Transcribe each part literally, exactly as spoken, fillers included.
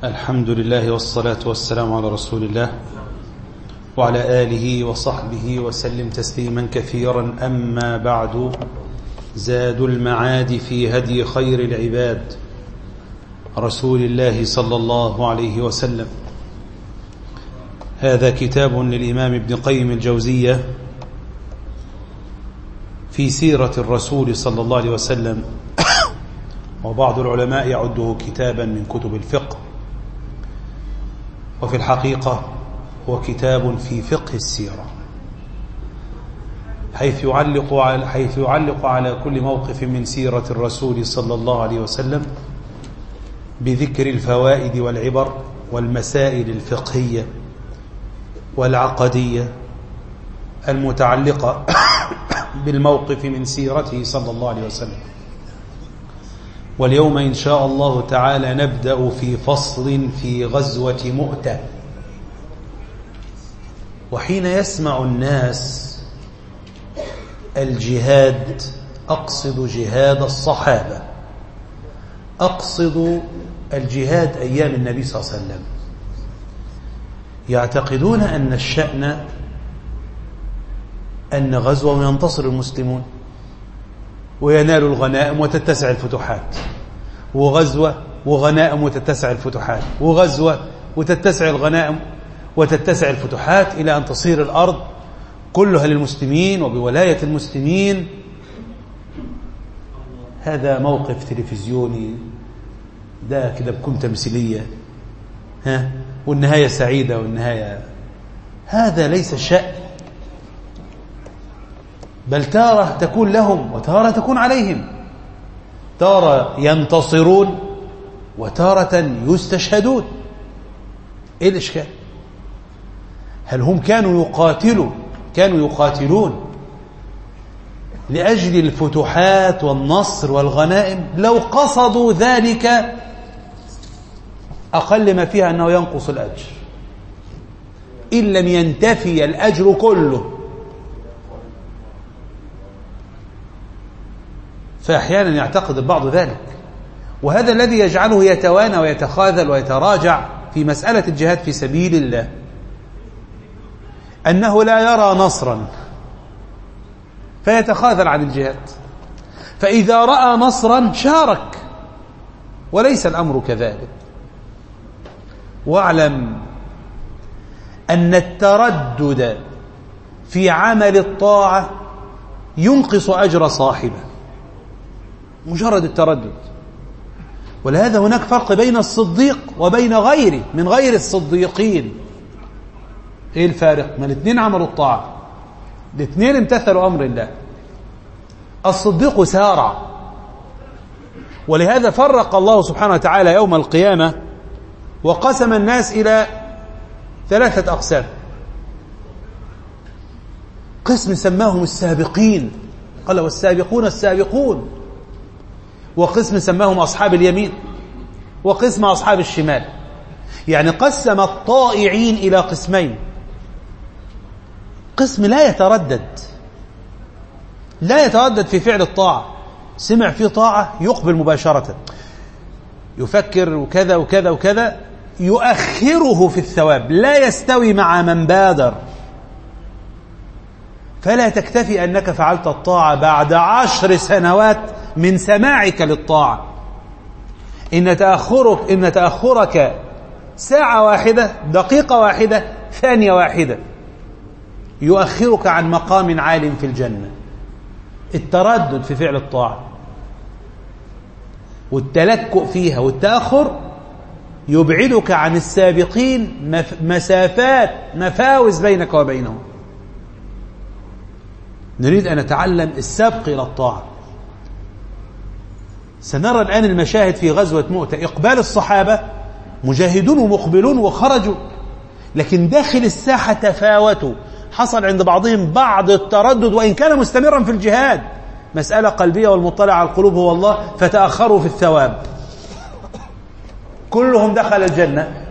الحمد لله والصلاة والسلام على رسول الله وعلى آله وصحبه وسلم تسليما كثيرا. أما بعد، زاد المعاد في هدي خير العباد رسول الله صلى الله عليه وسلم. هذا كتاب للإمام ابن قيم الجوزية في سيرة الرسول صلى الله عليه وسلم، وبعض العلماء يعده كتابا من كتب الفقه، وفي الحقيقة هو كتاب في فقه السيرة، حيث يعلق على حيث يعلق على كل موقف من سيرة الرسول صلى الله عليه وسلم بذكر الفوائد والعبر والمسائل الفقهية والعقدية المتعلقة بالموقف من سيرته صلى الله عليه وسلم. واليوم إن شاء الله تعالى نبدأ في فصل في غزوة مؤتة. وحين يسمع الناس الجهاد، أقصد جهاد الصحابة، أقصد الجهاد أيام النبي صلى الله عليه وسلم، يعتقدون أن الشأن أن غزوة ينتصر المسلمون وينال الغنائم وتتسع الفتوحات، وغزوة وغنائم وتتسع الفتوحات، وغزوة وتتسع الغنائم وتتسع الفتوحات، إلى أن تصير الأرض كلها للمسلمين وبولاية المسلمين. هذا موقف تلفزيوني، ده كده بكم تمثيلية، ها والنهاية سعيدة والنهاية، هذا ليس شأن، بل تارة تكون لهم وتارة تكون عليهم، تارة ينتصرون وتارة يستشهدون. ايه الاشكال؟ هل هم كانوا يقاتلوا كانوا يقاتلون لأجل الفتوحات والنصر والغنائم؟ لو قصدوا ذلك أقل ما فيها أنه ينقص الأجر، إن لم ينتفي الأجر كله. فأحيانا يعتقد البعض ذلك، وهذا الذي يجعله يتوانى ويتخاذل ويتراجع في مسألة الجهاد في سبيل الله، أنه لا يرى نصرا فيتخاذل عن الجهاد، فإذا رأى نصرا شارك، وليس الأمر كذلك. واعلم أن التردد في عمل الطاعة ينقص أجر صاحبه، مجرد التردد. ولهذا هناك فرق بين الصديق وبين غيره من غير الصديقين. ايه الفارق؟ ما الاثنين عملوا الطاعة، الاثنين امتثلوا أمر الله. الصديق سارع، ولهذا فرق الله سبحانه وتعالى يوم القيامة وقسم الناس إلى ثلاثة أقسام. قسم سماهم السابقين، قال والسابقون السابقون، وقسم سماهم أصحاب اليمين، وقسم أصحاب الشمال. يعني قسم الطائعين إلى قسمين: قسم لا يتردد لا يتردد في فعل الطاعة، سمع في طاعة يقبل مباشرة، يفكر وكذا وكذا وكذا، يؤخره في الثواب، لا يستوي مع من بادر. فلا تكتفي أنك فعلت الطاعة بعد عشر سنوات من سماعك للطاعة، إن تأخرك إن تأخرك ساعة واحدة، دقيقة واحدة، ثانية واحدة، يؤخرك عن مقام عال في الجنة. التردد في فعل الطاعة والتلكؤ فيها والتأخر يبعدك عن السابقين مسافات مفاوز بينك وبينهم. نريد أن نتعلم السبق إلى الطاعة. سنرى الآن المشاهد في غزوة مؤتة. إقبال الصحابة مجاهدون ومقبلون وخرجوا، لكن داخل الساحة تفاوتوا، حصل عند بعضهم بعض التردد وإن كان مستمرا في الجهاد، مسألة قلبية، والمطلع على القلوب هو الله، فتأخروا في الثواب. كلهم دخل الجنة،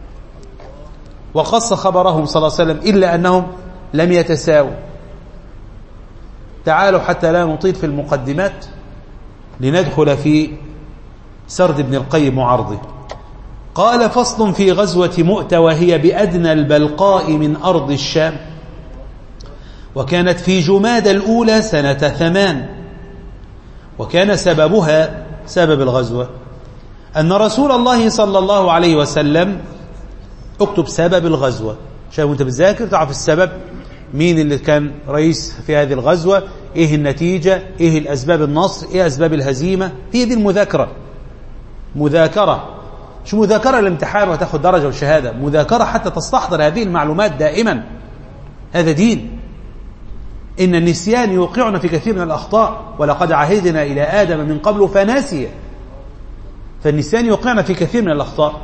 وقص خبرهم صلى الله عليه وسلم، إلا أنهم لم يتساووا. تعالوا حتى لا نطيل في المقدمات لندخل في سرد ابن القيم وعرضه. قال فصل في غزوة مؤتة وهي بأدنى البلقاء من أرض الشام، وكانت في جماد الأولى سنة ثمان، وكان سببها سبب الغزوة أن رسول الله صلى الله عليه وسلم، اكتب سبب الغزوة عشان وانت بتذاكر تعرف السبب، مين اللي كان رئيس في هذه الغزوة، ايه النتيجة، ايه الأسباب النصر، ايه أسباب الهزيمة. هي دي المذاكرة، مذاكرة، مش مذاكرة الامتحان وتاخد درجة وشهادة، مذاكرة حتى تستحضر هذه المعلومات دائما. هذا دين. إن النسيان يوقعنا في كثير من الأخطاء، ولقد عهدنا إلى آدم من قبل فنسي، فالنسيان يوقعنا في كثير من الأخطاء.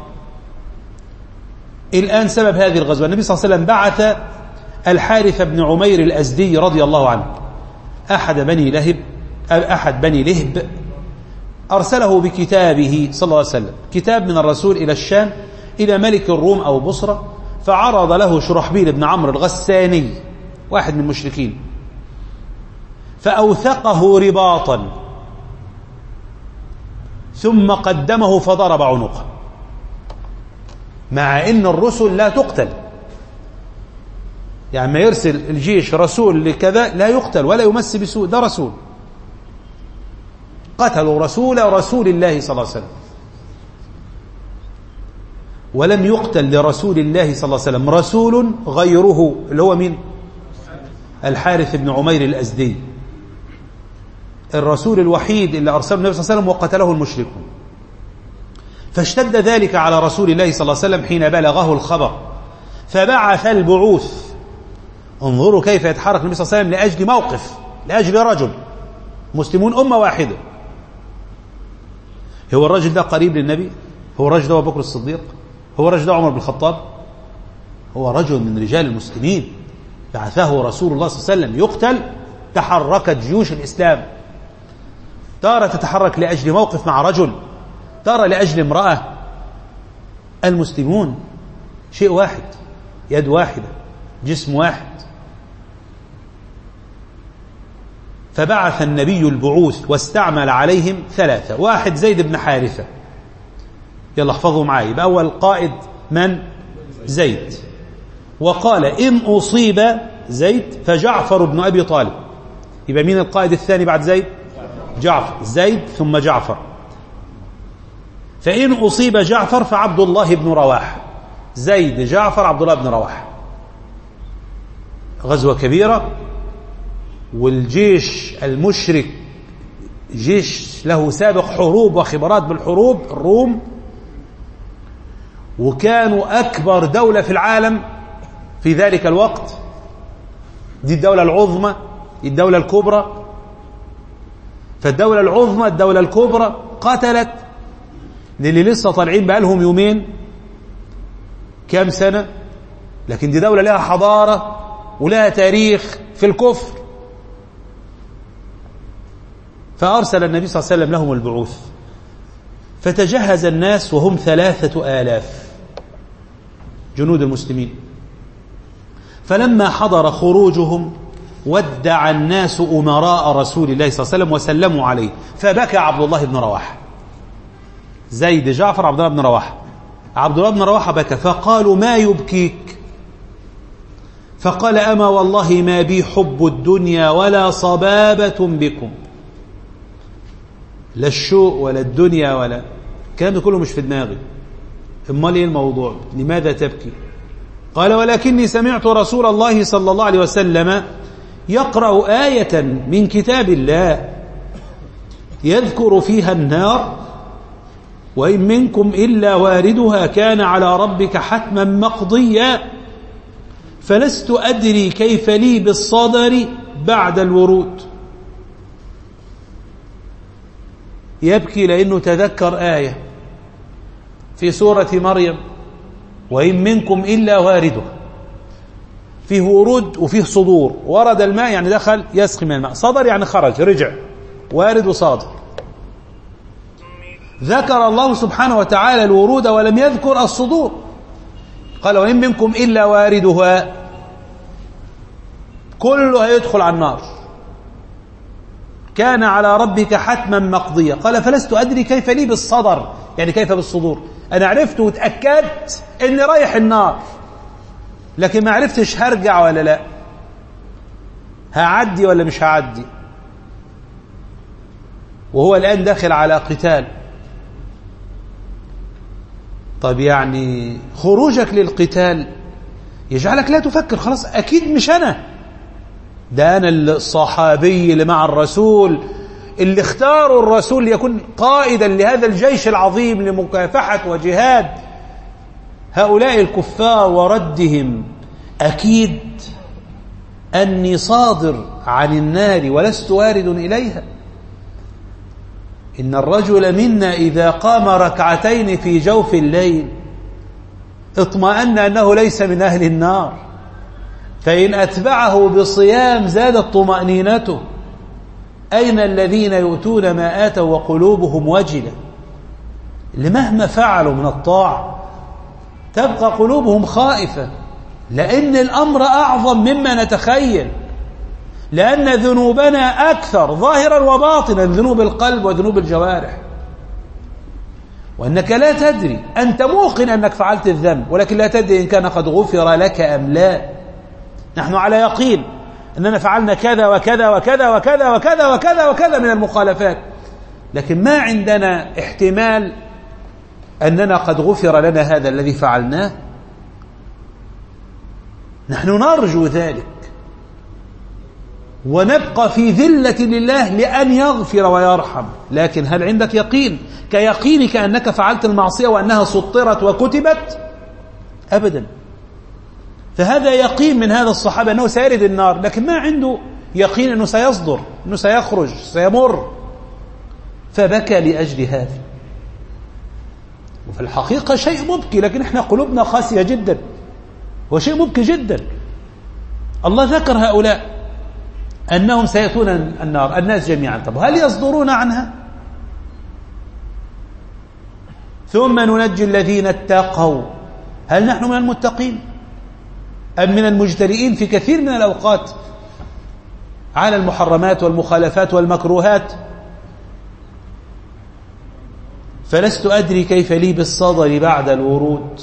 الآن سبب هذه الغزوة، النبي صلى الله عليه وسلم بعث الحارث بن عمير الأزدي رضي الله عنه، أحد بني لهب أحد بني لهب، أرسله بكتابه صلى الله عليه وسلم، كتاب من الرسول إلى الشام إلى ملك الروم أو بصرة، فعرض له شرحبيل بن عمرو الغساني واحد من المشركين، فأوثقه رباطا ثم قدمه فضرب عنقه، مع إن الرسل لا تقتل، يعني ما يرسل الجيش رسول لكذا لا يقتل ولا يمس بسوء، ده رسول، قتلوا رسول رسول الله صلى الله عليه وسلم، ولم يقتل لرسول الله صلى الله عليه وسلم رسول غيره، اللي هو مين؟ الحارث بن عمير الأزدي، الرسول الوحيد اللي أرسله النبي صلى الله عليه وسلم وقتله المشركون. فاشتد ذلك على رسول الله صلى الله عليه وسلم حين بلغه الخبر، فبعث البعوث. انظروا كيف يتحرك النبي صلى الله عليه وسلم لأجل موقف، لأجل رجل، مسلمون أمة واحدة. هو الرجل ده قريب للنبي؟ هو الرجل ده أبو بكر الصديق؟ هو الرجل ده عمر بن الخطاب؟ هو رجل من رجال المسلمين بعثه رسول الله صلى الله عليه وسلم يقتل. تحركت جيوش الإسلام، تارة تتحرك لأجل موقف مع رجل، تارة لأجل امرأة. المسلمون شيء واحد، يد واحدة، جسم واحد. فبعث النبي البعوث واستعمل عليهم ثلاثة. واحد زيد بن حارثة، يلا احفظوا معي، بأول قائد من؟ زيد. وقال إن أصيب زيد فجعفر بن أبي طالب. يبقى مين القائد الثاني بعد زيد؟ جعفر. زيد ثم جعفر. فإن أصيب جعفر فعبد الله بن رواحة. زيد جعفر عبد الله بن رواحة. غزوة كبيرة، والجيش المشرك جيش له سابق حروب وخبرات بالحروب، الروم، وكانوا أكبر دولة في العالم في ذلك الوقت. دي الدولة العظمى، الدولة الكبرى. فالدولة العظمى الدولة الكبرى قتلت للي لسه طالعين بقالهم يومين كام سنة، لكن دي دولة لها حضارة ولها تاريخ في الكفر. فأرسل النبي صلى الله عليه وسلم لهم البعوث، فتجهز الناس وهم ثلاثة آلاف جنود المسلمين. فلما حضر خروجهم ودع الناس أمراء رسول الله صلى الله عليه وسلم وسلموا عليه، فبكى عبد الله بن رواحة. زيد جعفر عبد الله بن رواحة، عبد الله بن رواحة بكى، فقالوا ما يبكيك؟ فقال أما والله ما بي حب الدنيا ولا صبابة بكم، لا الشوق ولا الدنيا ولا الكلام ده كله مش في دماغي. امال ايه الموضوع؟ لماذا تبكي؟ قال ولكني سمعت رسول الله صلى الله عليه وسلم يقرأ آية من كتاب الله يذكر فيها النار وإن منكم إلا واردها كان على ربك حتما مقضيا، فلست أدري كيف لي بالصدر بعد الورود. يبكي لأنه تذكر آية في سورة مريم وإن منكم إلا واردها، فيه ورود وفيه صدور. ورد الماء يعني دخل يسقي من الماء، صدر يعني خرج رجع، وارد وصادر. ذكر الله سبحانه وتعالى الورود ولم يذكر الصدور. قال وإن منكم إلا واردها، كله هيدخل على النار، كان على ربك حتما مقضيا. قال فلست أدري كيف لي بالصدر، يعني كيف بالصدور، أنا عرفت وتأكدت إني رايح النار، لكن ما عرفتش هرجع ولا لا، هعدي ولا مش هعدي. وهو الآن داخل على قتال. طب يعني خروجك للقتال يجعلك لا تفكر خلاص أكيد مش أنا، ده أنا الصحابي اللي مع الرسول اللي اختاروا الرسول ليكون قائدا لهذا الجيش العظيم لمكافحة وجهاد هؤلاء الكفار وردهم. أكيد أني صادر عن النار ولست وارد إليها. إن الرجل منا إذا قام ركعتين في جوف الليل اطمأن أنه ليس من أهل النار، فإن أتبعه بصيام زادت طمأنينته. أين الذين يؤتون ما آتوا وقلوبهم وجلة؟ اللي مهما فعلوا من الطاعة تبقى قلوبهم خائفة، لأن الأمر أعظم مما نتخيل، لأن ذنوبنا أكثر ظاهرا وباطنا، ذنوب القلب وذنوب الجوارح. وأنك لا تدري، أنت موقن أنك فعلت الذنب ولكن لا تدري إن كان قد غفر لك أم لا. نحن على يقين أننا فعلنا كذا وكذا وكذا وكذا وكذا وكذا وكذا من المخالفات، لكن ما عندنا احتمال أننا قد غفر لنا هذا الذي فعلناه. نحن نرجو ذلك ونبقى في ذلة لله لأن يغفر ويرحم، لكن هل عندك يقين كيقينك أنك فعلت المعصية وأنها سطرت وكتبت؟ أبدا. فهذا يقين من هذا الصحابة أنه سيرد النار، لكن ما عنده يقين أنه سيصدر، أنه سيخرج، سيمر، فبكى لأجل هذا. وفي الحقيقة شيء مبكي، لكن احنا قلوبنا قاسية جدا، هو شيء مبكي جدا. الله ذكر هؤلاء أنهم سيأتون النار الناس جميعا. طب هل يصدرون عنها؟ ثم ننجي الذين اتقوا. هل نحن من المتقين أم من المجترئين في كثير من الأوقات على المحرمات والمخالفات والمكروهات؟ فلست أدري كيف لي بالصدر بعد الورود.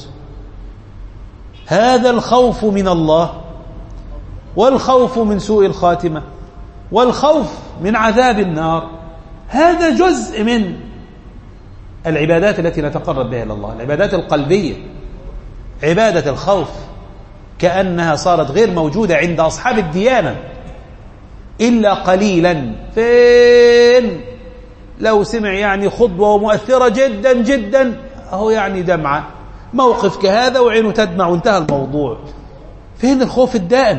هذا الخوف من الله، والخوف من سوء الخاتمة، والخوف من عذاب النار، هذا جزء من العبادات التي نتقرب بها إلى الله، العبادات القلبية. عبادة الخوف كأنها صارت غير موجودة عند أصحاب الديانة إلا قليلا. فين لو سمع يعني خطبة مؤثرة جدا جدا، أهو يعني دمعة موقف كهذا وعينه تدمع وانتهى الموضوع. فين الخوف الدائم؟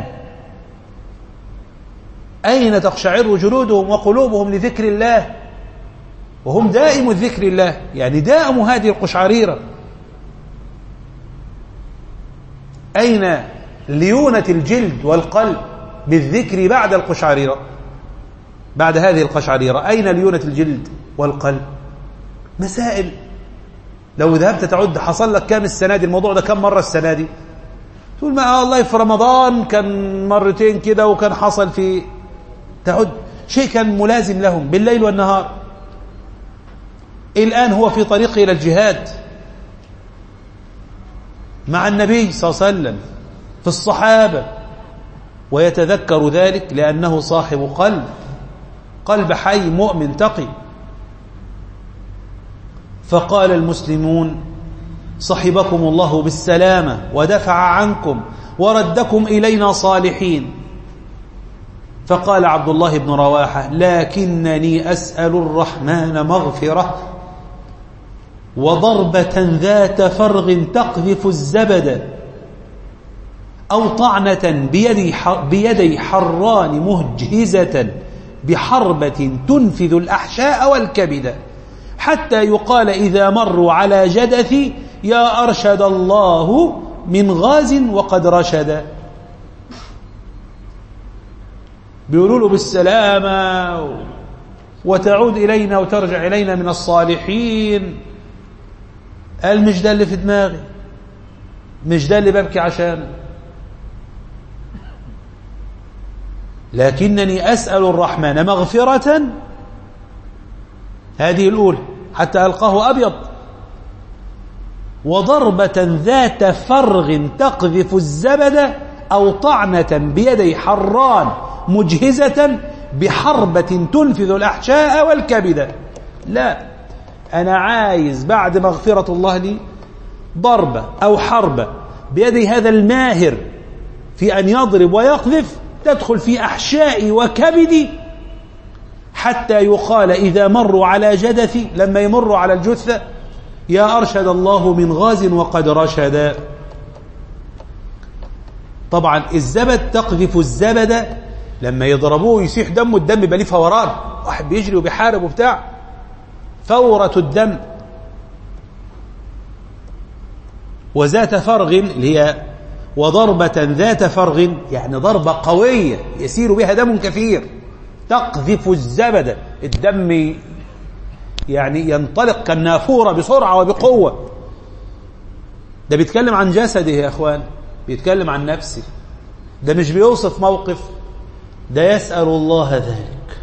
أين تقشعر جلودهم وقلوبهم لذكر الله وهم دائم ذكر الله، يعني دائم هذه القشعريرة. أين ليونة الجلد والقلب بالذكر بعد القشعريرة، بعد هذه القشعريرة أين ليونة الجلد والقلب؟ مسائل لو ذهبت تعد حصل لك كم السنة دي، الموضوع ده كم مرة السنة دي، تقول ما الله في رمضان كان مرتين كده وكان حصل في، تعد شيء كان ملازم لهم بالليل والنهار. الآن هو في طريقه إلى الجهاد مع النبي صلى الله عليه وسلم في الصحابة، ويتذكر ذلك لأنه صاحب قلب، قلب حي مؤمن تقي. فقال المسلمون صحبكم الله بالسلامة ودفع عنكم وردكم إلينا صالحين. فقال عبد الله بن رواحة لكنني أسأل الرحمن مغفرة وضربة ذات فرغ تقذف الزبد، أو طعنة بيدي, بيدي حران مهجهزة بحربة تنفذ الأحشاء والكبد، حتى يقال إذا مروا على جدثي يا أرشد الله من غاز وقد رشد. بيقولوا له بالسلامة وتعود إلينا وترجع إلينا من الصالحين. قال مش ده اللي في دماغي، مش ده اللي ببكي عشان، لكنني أسأل الرحمن مغفرة، هذه الأولى حتى ألقاه أبيض، وضربة ذات فرغ تقذف الزبد أو طعنة بيدي حران مجهزة بحربة تنفذ الأحشاء والكبد. لا، أنا عايز بعد مغفرة الله لي ضربة أو حربة بيدي هذا الماهر في أن يضرب ويقذف تدخل في أحشائي وكبدي، حتى يقال إذا مروا على جدثي، لما يمروا على الجثة، يا أرشد الله من غاز وقد رشد. طبعا الزبد تقذف الزبد، لما يضربوه يسيح دمه، الدم يبقى ليه فوران، واحد بيجري وبيحارب وبتاع، فورة الدم. وذات فرغ اللي هي وضربة ذات فرغ، يعني ضربة قوية يسير بها دم كثير، تقذف الزبد، الدم يعني ينطلق كالنافورة بسرعة وبقوة. ده بيتكلم عن جسده يا أخوان، بيتكلم عن نفسه، ده مش بيوصف موقف، ده يسأل الله ذلك.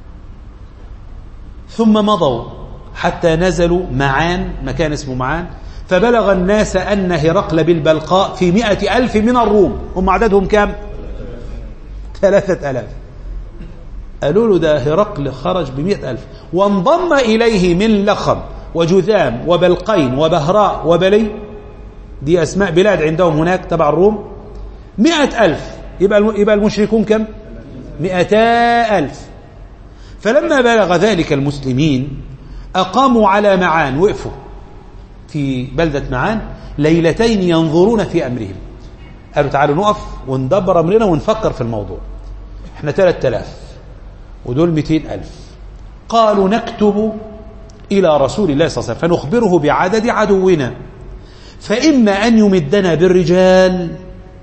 ثم مضوا حتى نزلوا معان، مكان اسمه معان، فبلغ الناس أن هرقل بالبلقاء في مئة ألف من الروم. هم عددهم كام؟ ثلاثة ألاف. قالوا له ده هرقل خرج بمئة ألف، وانضم إليه من لخم وجذام وبلقين وبهراء وبلي، دي أسماء بلاد عندهم هناك تبع الروم، مئة ألف. يبقى يبقى المشركون كم؟ مئتا ألف. فلما بلغ ذلك المسلمين أقاموا على معان، وقفوا في بلدة معان ليلتين ينظرون في أمرهم. قالوا تعالوا نقف وندبر أمرنا ونفكر في الموضوع، احنا ثلاثة آلاف ودول مئتين ألف. قالوا نكتب إلى رسول الله صلى الله عليه وسلم فنخبره بعدد عدونا، فإما أن يمدنا بالرجال،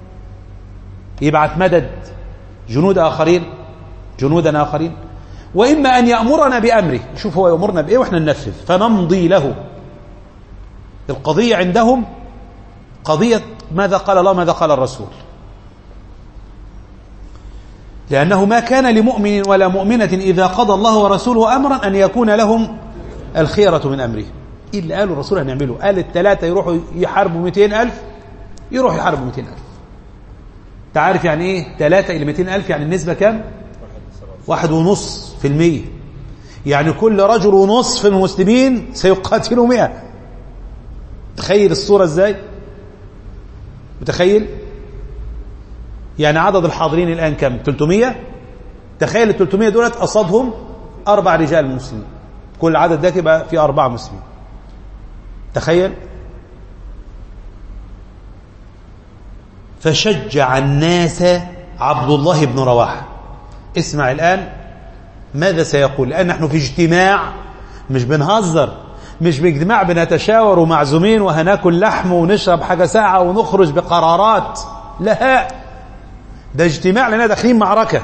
يبعث مدد جنود آخرين، جنودا آخرين، وإما أن يأمرنا بأمره، شوف هو يأمرنا بإيه وإحنا ننفذ فنمضي له. القضية عندهم قضية ماذا قال الله ماذا قال الرسول، لأنه ما كان لمؤمن ولا مؤمنة إذا قضى الله ورسوله أمرا أن يكون لهم الخيرة من أمره. إيه اللي قالوا الرسول هنعمله؟ قال الثلاثة يروحوا يحاربوا مئتين ألف، يروحوا يحاربوا مئتين ألف. تعرف يعني إيه ثلاثة إلى مئتين ألف؟ يعني النسبة كام؟ واحد ونص في المية، يعني كل رجل ونصف من المسلمين سيقاتلوا مئة. تخيل الصورة ازاي؟ متخيل؟ يعني عدد الحاضرين الآن كم؟ ثلاثمئة. تخيل ال ثلاثمئة دولت أصابهم أربع رجال مسلمين، كل عدد ده يبقى في أربعة مسلمين. تخيل. فشجع الناس عبد الله بن رواحة. اسمع الآن ماذا سيقول، لأن نحن في اجتماع، مش بنهزر، مش باجتماع بنتشاور ومعزومين وهناكل لحم ونشرب حاجة ساعة ونخرج بقرارات، لا، ده اجتماع لنا داخلين معركة.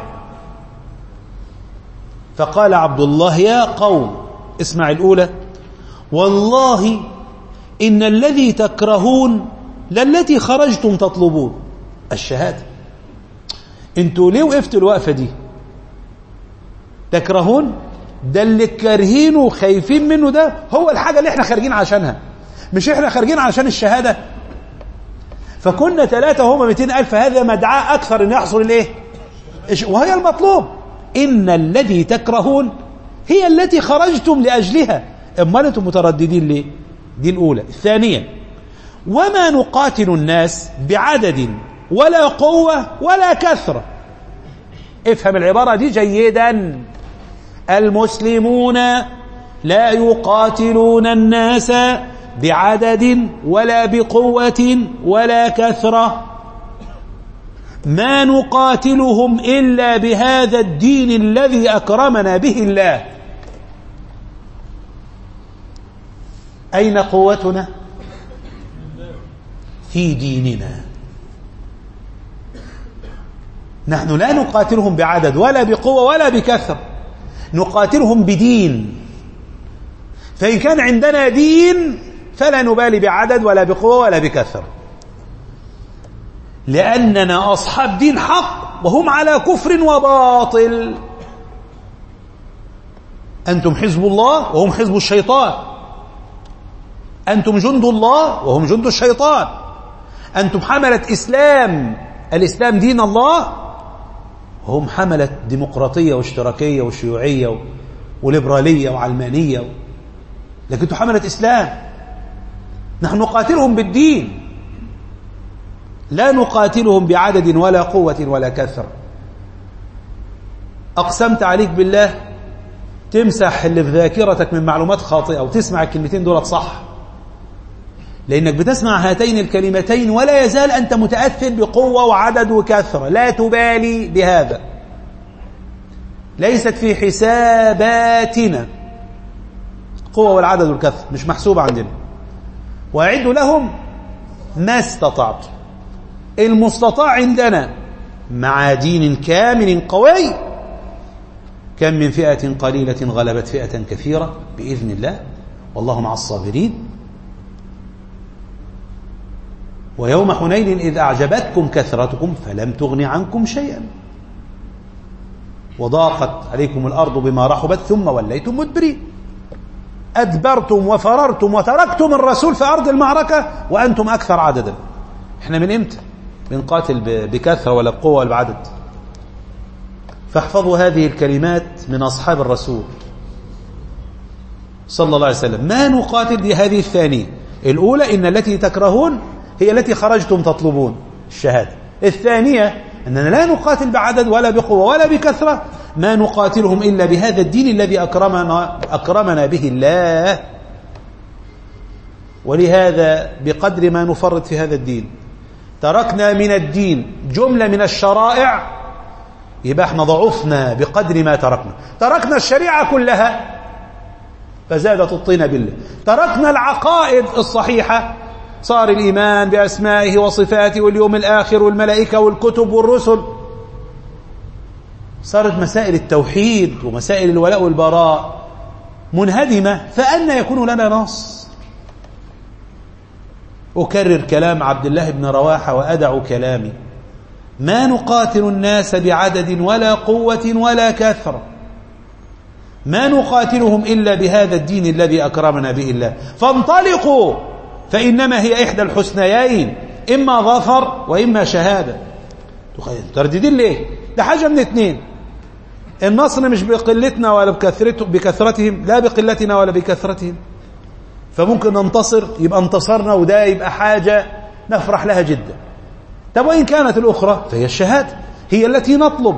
فقال عبد الله يا قوم، اسمع الأولى، والله إن الذي تكرهون للتي خرجتم تطلبون الشهادة. انتوا ليه وقفتوا الوقفة دي؟ تكرهون ده اللي كارهينه وخايفين منه، ده هو الحاجة اللي احنا خارجين عشانها، مش احنا خارجين عشان الشهادة. فكنا ثلاثة وهم مئتين ألف، هذا مدعاء أكثر أن يحصل الايه، وهي المطلوب. إن الذي تكرهون هي التي خرجتم لأجلها، أمال أنتم مترددين ليه؟ دي الأولى. الثانية، وما نقاتل الناس بعدد ولا قوة ولا كثرة. افهم العبارة دي جيدا، المسلمون لا يقاتلون الناس بعدد ولا بقوة ولا كثرة، ما نقاتلهم إلا بهذا الدين الذي أكرمنا به الله. أين قوتنا؟ في ديننا. نحن لا نقاتلهم بعدد ولا بقوة ولا بكثرة، نقاتلهم بدين. فإن كان عندنا دين فلا نبالي بعدد ولا بقوة ولا بكثرة، لأننا أصحاب دين حق وهم على كفر وباطل. أنتم حزب الله وهم حزب الشيطان. أنتم جند الله وهم جند الشيطان، أنتم حملة إسلام، الإسلام دين الله، وهم حملة ديمقراطية واشتراكية وشيوعية وليبرالية وعلمانية، لكن أنتم حملة إسلام. نحن نقاتلهم بالدين، لا نقاتلهم بعدد ولا قوة ولا كثرة. أقسمت عليك بالله تمسح اللي في ذاكرتك من معلومات خاطئة وتسمع الكلمتين دولت صح، لأنك بتسمع هاتين الكلمتين ولا يزال أنت متأثر بقوة وعدد وكثرة، لا تبالي بهذا، ليست في حساباتنا قوة والعدد والكثرة، مش محسوبة عندنا. وأعدوا لهم ما استطعت، المستطاع عندنا مع دين كامل قوي. كم من فئة قليلة غلبت فئة كثيرة بإذن الله والله مع الصابرين. ويوم حنين إذ أعجبتكم كثرتكم فلم تغن عنكم شيئا وضاقت عليكم الأرض بما رحبت ثم وليتم مدبرين. أدبرتم وفررتم وتركتم الرسول في أرض المعركة وأنتم أكثر عددا. إحنا من إمتى بنقاتل بكثرة ولا بقوة ولا بعدد؟ فاحفظوا هذه الكلمات من أصحاب الرسول صلى الله عليه وسلم. ما نقاتل بهذه الثانية، الأولى إن التي تكرهون هي التي خرجتم تطلبون الشهادة. الثانية أننا لا نقاتل بعدد ولا بقوة ولا بكثرة، ما نقاتلهم إلا بهذا الدين الذي أكرمنا, أكرمنا به الله. ولهذا بقدر ما نفرط في هذا الدين تركنا من الدين جملة من الشرائع، يبقى احنا ضعفنا بقدر ما تركنا. تركنا الشريعة كلها فزادت الطين بالله، تركنا العقائد الصحيحة، صار الإيمان بأسمائه وصفاته واليوم الآخر والملائكة والكتب والرسل، صارت مسائل التوحيد ومسائل الولاء والبراء منهدمة، فأنا يكون لنا نصر؟ أكرر كلام عبد الله بن رواحة وأدع كلامي: ما نقاتل الناس بعدد ولا قوة ولا كثرة، ما نقاتلهم إلا بهذا الدين الذي أكرمنا به الله. فانطلقوا فإنما هي إحدى الحسنيين، إما ظفر وإما شهادة. ترددين ليه؟ ده حاجة من اثنين، النصر مش بقلتنا ولا بكثرتهم، لا بقلتنا ولا بكثرتهم، فممكن ننتصر يبقى انتصرنا وده يبقى حاجة نفرح لها جدا. طب وإن كانت الأخرى فهي الشهادة، هي التي نطلب.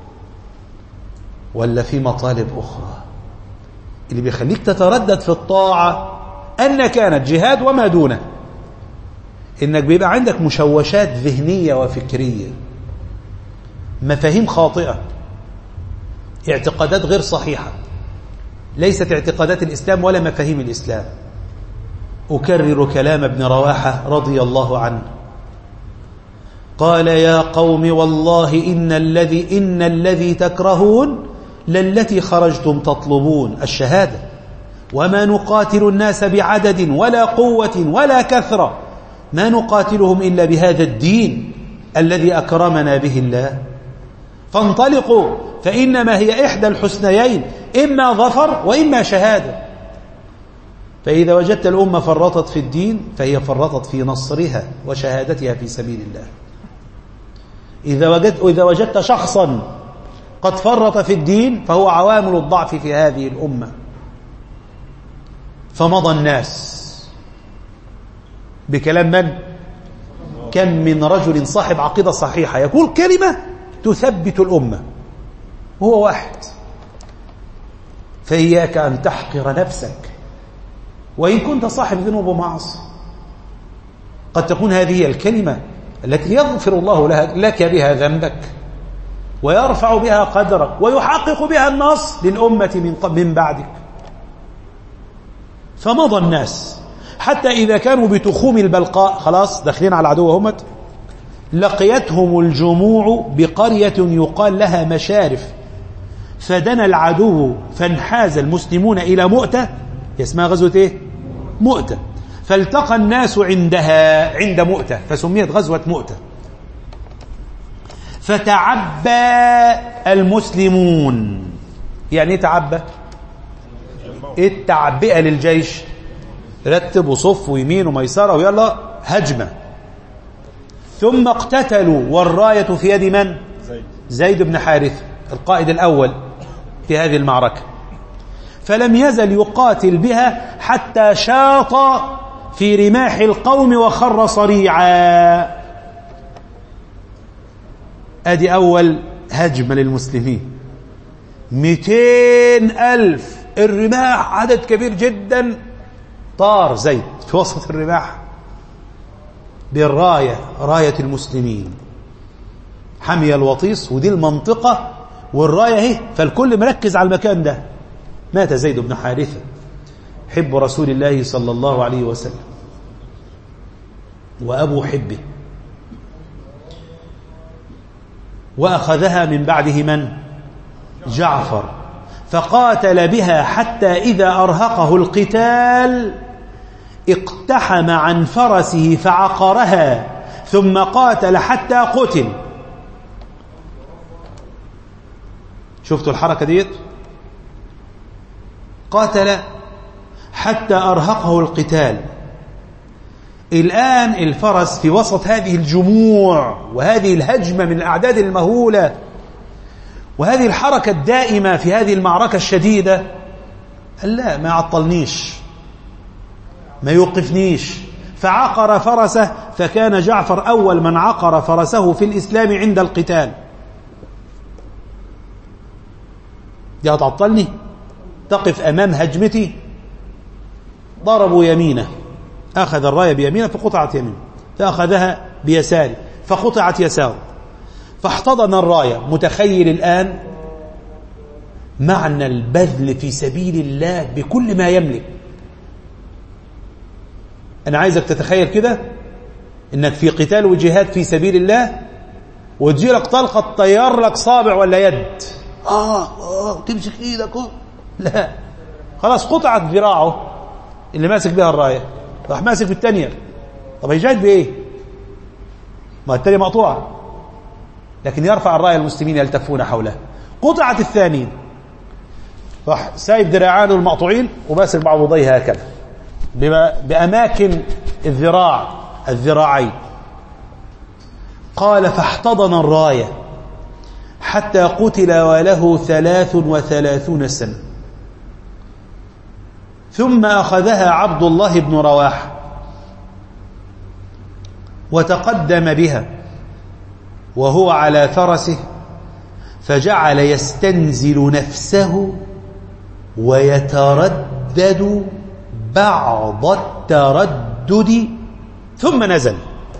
ولا في مطالب أخرى اللي بيخليك تتردد في الطاعة أن كانت جهاد وما دونه، إنك بيبقى عندك مشوشات ذهنية وفكرية، مفاهيم خاطئة، اعتقادات غير صحيحة، ليست اعتقادات الإسلام ولا مفاهيم الإسلام. أكرر كلام ابن رواحة رضي الله عنه، قال: يا قوم والله إن الذي إن الذي تكرهون للتي خرجتم تطلبون الشهادة، وما نقاتل الناس بعدد ولا قوة ولا كثرة، ما نقاتلهم إلا بهذا الدين الذي أكرمنا به الله. فانطلقوا فإنما هي إحدى الحسنيين، إما ظفر وإما شهادة. فإذا وجدت الأمة فرطت في الدين فهي فرطت في نصرها وشهادتها في سبيل الله. إذا وجدت, إذا وجدت شخصا قد فرط في الدين فهو عوامل الضعف في هذه الأمة. فمضى الناس بكلام من؟ كم من رجل صاحب عقيدة صحيحة يقول كلمة تثبت الأمة وهو واحد. فإياك أن تحقر نفسك وإن كنت صاحب ذنوب ومعاصي، قد تكون هذه الكلمة التي يغفر الله لك بها ذنبك ويرفع بها قدرك ويحقق بها النصر للأمة من بعدك. فمضى الناس حتى إذا كانوا بتخوم البلقاء، خلاص داخلين على العدو هم، لقيتهم الجموع بقرية يقال لها مشارف، فدنا العدو فانحاز المسلمون إلى مؤتة، اسمها غزوة إيه؟ مؤتة. فالتقى الناس عندها عند مؤتة فسميت غزوة مؤتة. فتعبى المسلمون. يعني ايه تعبى؟ التعبئة للجيش رتب وصف ويمين وميسرة ويلا هجمة. ثم اقتتلوا والراية في يد من؟ زيد, زيد بن حارثة القائد الأول في هذه المعركة. فلم يزل يقاتل بها حتى شاط في رماح القوم وخر صريعا. ادي أول هجمة للمسلمين، مئتين ألف الرماح، عدد كبير جدا. طار زيد في وسط الرماح بالراية، راية المسلمين، حمي الوطيس، ودي المنطقة والراية اهي، فالكل مركز على المكان ده. مات زيد بن حارثة حب رسول الله صلى الله عليه وسلم وأبو حبه، وأخذها من بعده من؟ جعفر، فقاتل بها حتى إذا أرهقه القتال اقتحم عن فرسه فعقرها، ثم قاتل حتى قتل. شفتوا الحركة ديت؟ قاتل حتى أرهقه القتال. الآن الفرس في وسط هذه الجموع وهذه الهجمة من الأعداد المهولة وهذه الحركة الدائمة في هذه المعركة الشديدة، قال لا، ما يعطلنيش، ما يوقفنيش، فعقر فرسه. فكان جعفر أول من عقر فرسه في الإسلام عند القتال. دي هتعطلني؟ تقف أمام هجمتي؟ ضربوا يمينه، أخذ الراية بيمينه فقطعت يمينه، فأخذها بيساره فقطعت يساره، فاحتضن الراية. متخيل الآن معنى البذل في سبيل الله بكل ما يملك. أنا عايزك تتخيل كده إنك في قتال وجهاد في سبيل الله، وتجيلك طلقة تطير لك صابع ولا يد، آه آه وتمسك إيدك، لا، خلاص قطعت ذراعه اللي ماسك بها الراية، راح ماسك بالتانية. طب يجاهد بإيه؟ ما التانية مقطوعة، لكن يرفع الراية المسلمين يلتفون حوله. قطعت الثانيين، راح سايب ذراعانه المقطوعين وماسك بعضديه هكذا بأماكن الذراع الذراعين. قال فاحتضن الراية حتى قتل وله ثلاث وثلاثون سنة. ثم أخذها عبد الله بن رواحة وتقدم بها وهو على فرسه، فجعل يستنزل نفسه ويتردد بعض التردد ثم نزل.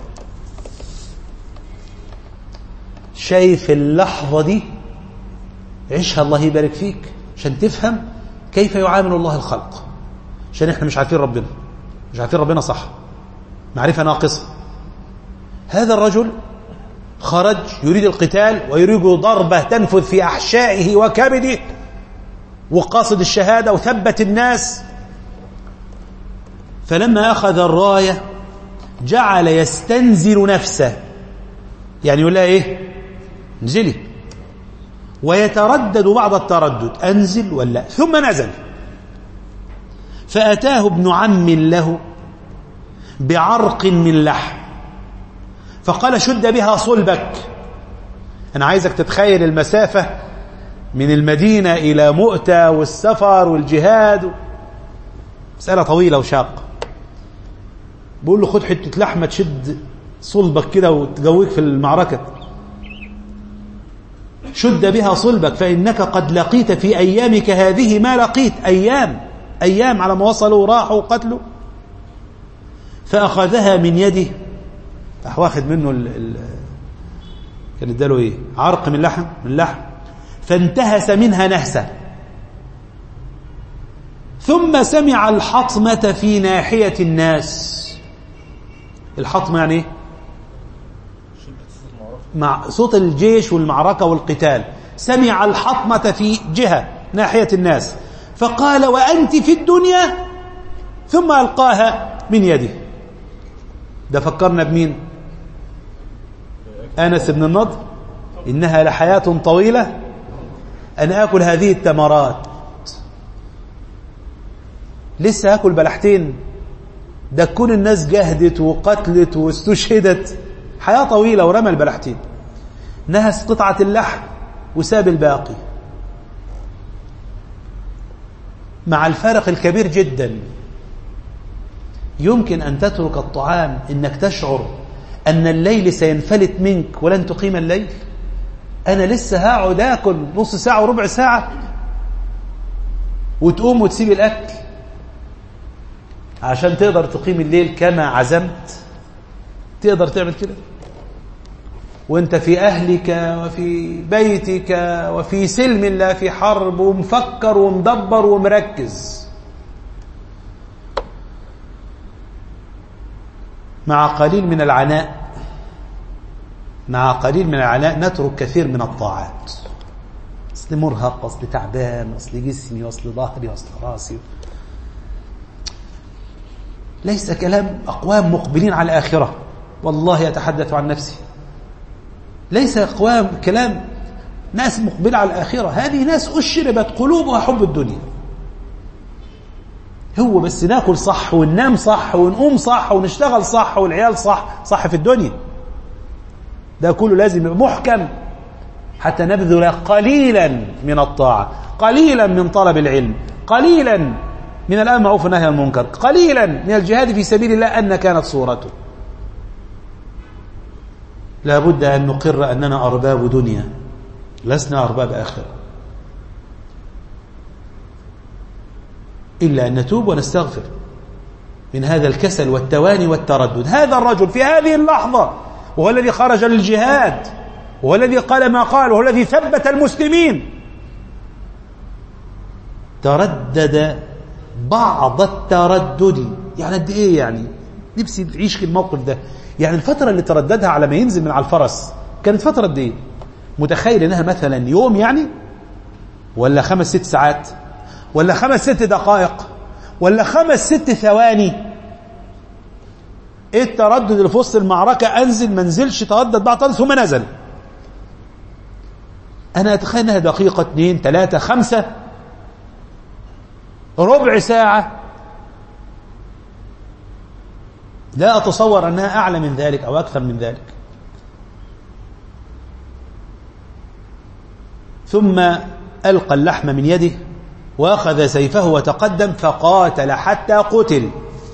شايف اللحظة دي؟ عيشها الله يبارك فيك عشان تفهم كيف يعامل الله الخلق، عشان احنا مش عارفين ربنا، مش عارفين ربنا صح، معرفة ناقصة. هذا الرجل خرج يريد القتال ويريد ضربة تنفذ في أحشائه وكبده وقاصد الشهادة وثبت الناس. فلما أخذ الراية جعل يستنزل نفسه، يعني يقول لها إيه؟ انزلي، ويتردد بعض التردد، أنزل ولا، ثم نزل. فأتاه ابن عم له بعرق من لحم فقال شد بها صلبك. أنا عايزك تتخيل المسافة من المدينة إلى مؤتة والسفر والجهاد، مسألة طويلة وشاقة. بقول له خد حتة لحمة تشد صلبك كده وتقويك في المعركة. شد بها صلبك فإنك قد لقيت في أيامك هذه ما لقيت. أيام أيام على ما وصلوا راحوا وقتلوا. فأخذها من يده، راح واخد منه ال ال كان اداله ايه؟ عرق من لحم من لحم فانتهس منها نهسة. ثم سمع الحطمة في ناحية الناس. الحطمة يعني ايه؟ مع صوت الجيش والمعركة والقتال. سمع الحطمة في جهة ناحية الناس فقال وأنت في الدنيا، ثم ألقاها من يده. ده فكرنا بمين؟ أنس بن النضر، إنها لحياة طويلة أن آكل هذه التمرات. لسه آكل بلحتين ده تكون الناس جهدت وقتلت واستشهدت، حياة طويلة ورمى البلحتين، نهس قطعة اللحم وساب الباقي، مع الفارق الكبير جدا. يمكن أن تترك الطعام إنك تشعر أن الليل سينفلت منك ولن تقيم الليل. أنا لسه هقعد آكل نص ساعة وربع ساعة وتقوم وتسيب الأكل عشان تقدر تقيم الليل كما عزمت؟ تقدر تعمل كده وانت في أهلك وفي بيتك وفي سلم لا في حرب، ومفكر ومدبر ومركز؟ مع قليل من العناء مع قليل من العناء نترك كثير من الطاعات. أصل مرهق، أصل تعبان، أصل جسمي، أصل ظهري، أصل راسي. ليس كلام أقوام مقبلين على الآخرة، والله أتحدث عن نفسي. ليس أقوام كلام ناس مقبلة على الآخرة، هذه ناس أشربت قلوبها حب الدنيا. هو بس ناكل صح وننام صح ونقوم صح ونشتغل صح والعيال صح صح في الدنيا، ده كله لازم يبقى محكم حتى نبذل قليلا من الطاعة، قليلا من طلب العلم، قليلا من الأمر بالمعروف والنهي عن المنكر، قليلا من الجهاد في سبيل الله أن كانت صورته. لا بد أن نقر أننا أرباب دنيا لسنا أرباب آخرة، إلا أن نتوب ونستغفر من هذا الكسل والتواني والتردد. هذا الرجل في هذه اللحظة وهو الذي خرج للجهاد، وهو الذي قال ما قال، وهو الذي ثبت المسلمين، تردد بعض التردد. يعني قد ايه؟ يعني نفسي تعيش الموقف ده. يعني الفترة اللي ترددها على ما ينزل من على الفرس كانت فترة قد ايه؟ متخيل انها مثلا يوم يعني، ولا خمس ست ساعات، ولا خمس ست دقائق، ولا خمس ست ثواني؟ ايه التردد اللي في وسط المعركة؟ انزل ما انزلش، تردد بعد تردد ثم نزل. انا اتخيل انها دقيقة، اثنين، ثلاثة، خمسة، ربع ساعة. لا أتصور أنها أعلى من ذلك أو أكثر من ذلك. ثم ألقى اللحم من يده وأخذ سيفه وتقدم فقاتل حتى قتل.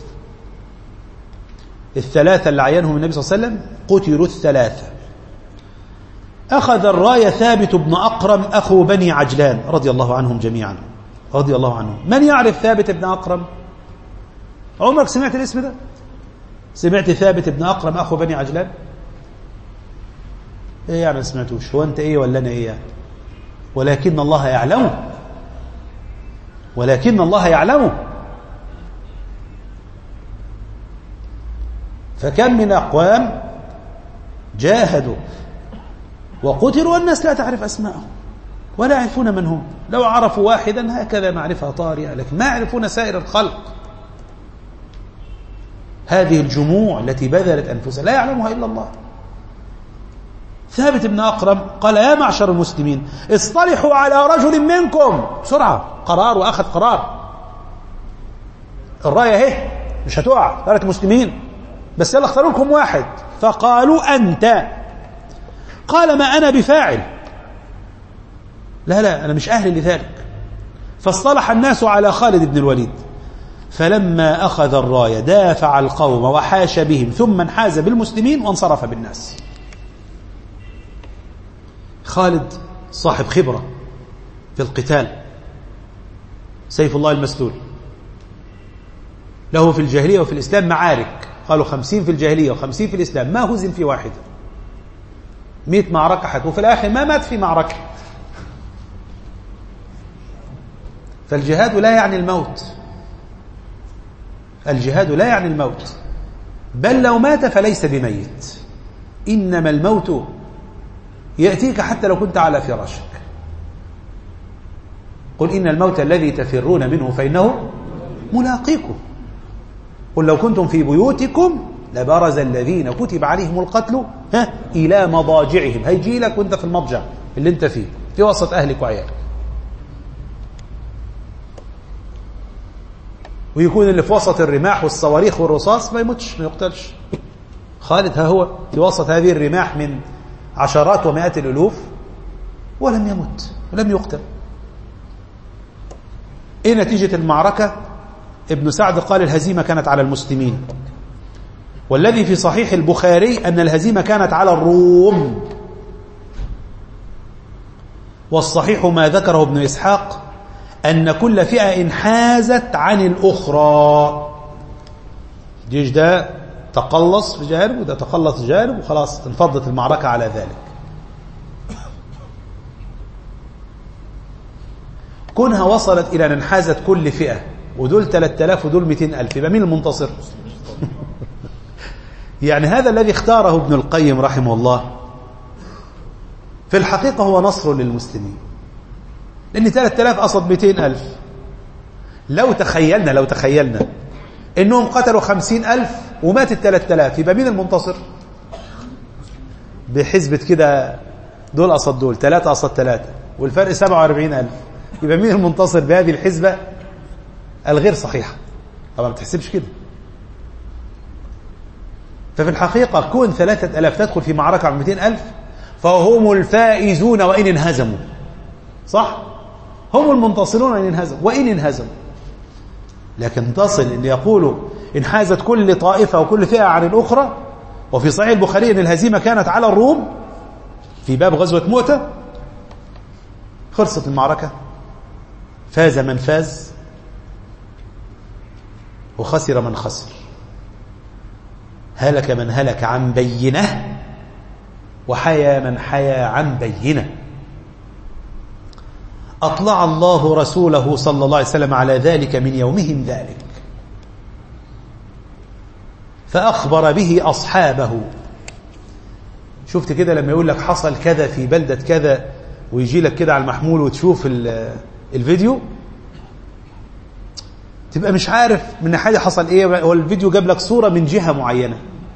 الثلاثة اللي عينهم النبي صلى الله عليه وسلم قتلوا الثلاثة. أخذ الراية ثابت بن أقرم أخو بني عجلان رضي الله عنهم جميعا، رضي الله عنهم. من يعرف ثابت بن أقرم؟ عمرك سمعت الاسم ده؟ سمعت ثابت بن أقرم أخو بني عجلان؟ إيه يعني ما سمعتوش؟ هو أنت إيه ولا أنا إيه يعني؟ ولكن الله يعلمه، ولكن الله يعلمه. فكم من أقوام جاهدوا وقتلوا والناس لا تعرف أسماءهم ولا يعرفون من هم. لو عرفوا واحدا هكذا معرفة طارئة، لكن ما يعرفون سائر الخلق. هذه الجموع التي بذلت أنفسها لا يعلمها إلا الله. ثابت بن أقرم قال يا معشر المسلمين اصطلحوا على رجل منكم بسرعة. قرار، وأخذ قرار. الراية اهي مش هتقع، ثلاثة مسلمين بس يلا اختاروا لكم واحد. فقالوا أنت. قال ما أنا بفاعل، لا لا أنا مش أهل لذلك. فاصطلح الناس على خالد بن الوليد، فلما أخذ الراية دافع القوم وحاش بهم ثم انحاز بالمسلمين وانصرف بالناس. خالد صاحب خبرة في القتال، سيف الله المسلول، له في الجاهلية وفي الإسلام معارك، قالوا خمسين في الجاهلية وخمسين في الإسلام، ما هزم في واحدة. مئة معركة حتى وفي الآخر ما مات في معركة. فالجهاد لا يعني الموت، الجهاد لا يعني الموت، بل لو مات فليس بميت، إنما الموت يأتيك حتى لو كنت على فراشك. قل إن الموت الذي تفرون منه فإنه ملاقيكم. قل لو كنتم في بيوتكم لبرز الذين كتب عليهم القتل ها إلى مضاجعهم. هيجي لك وانت في المضجع اللي انت فيه في وسط أهلك وعيالك. ويكون اللي في وسط الرماح والصواريخ والرصاص ما يموتش ما يقتلش. خالد ها هو في وسط هذه الرماح من عشرات ومئات الألوف ولم يمت ولم يقتل. ايه نتيجة المعركة؟ ابن سعد قال الهزيمة كانت على المسلمين، والذي في صحيح البخاري أن الهزيمة كانت على الروم، والصحيح ما ذكره ابن إسحاق أن كل فئة انحازت عن الأخرى. الجيش ده تقلص في جانب وده تقلص في جانب وخلاص انفضت المعركة على ذلك. كونها وصلت إلى أن انحازت كل فئة ودول ثلاثة آلاف ودول مئتين ألف، يبقى مين المنتصر؟ يعني هذا الذي اختاره ابن القيم رحمه الله في الحقيقة هو نصر للمسلمين، لأن ثلاثة آلاف قصد مئتين ألف. لو تخيلنا لو تخيلنا إنهم قتلوا خمسين ألف ومات الثلاثة آلاف، يبقى مين المنتصر؟ بحسبة كده دول قصد دول، ثلاثة قصد ثلاثة، والفرق سبعة وأربعين ألف، يبقى مين المنتصر بهذه الحسبة الغير صحيحة؟ طبعا ما تحسبش كده. ففي الحقيقة كون ثلاثة آلاف تدخل في معركة عن مئتين ألف فهم الفائزون وإن انهزموا، صح؟ هم المنتصرون وإن انهزموا وإن انهزموا. لكن تصل أن يقولوا انحازت كل طائفة وكل فئة عن الأخرى. وفي صحيح البخاري أن الهزيمة كانت على الروم في باب غزوة مؤتة. خلصت المعركة، فاز من فاز وخسر من خسر، هلك من هلك عن بينه وحيا من حيا عن بينه. أطلع الله رسوله صلى الله عليه وسلم على ذلك من يومهم ذلك، فأخبر به أصحابه. شفت كده لما يقول لك حصل كذا في بلدة كذا ويجي لك كده على المحمول وتشوف الفيديو، تبقى مش عارف من حاجة حصل ايه، هو الفيديو جاب لك صورة من جهة معينة.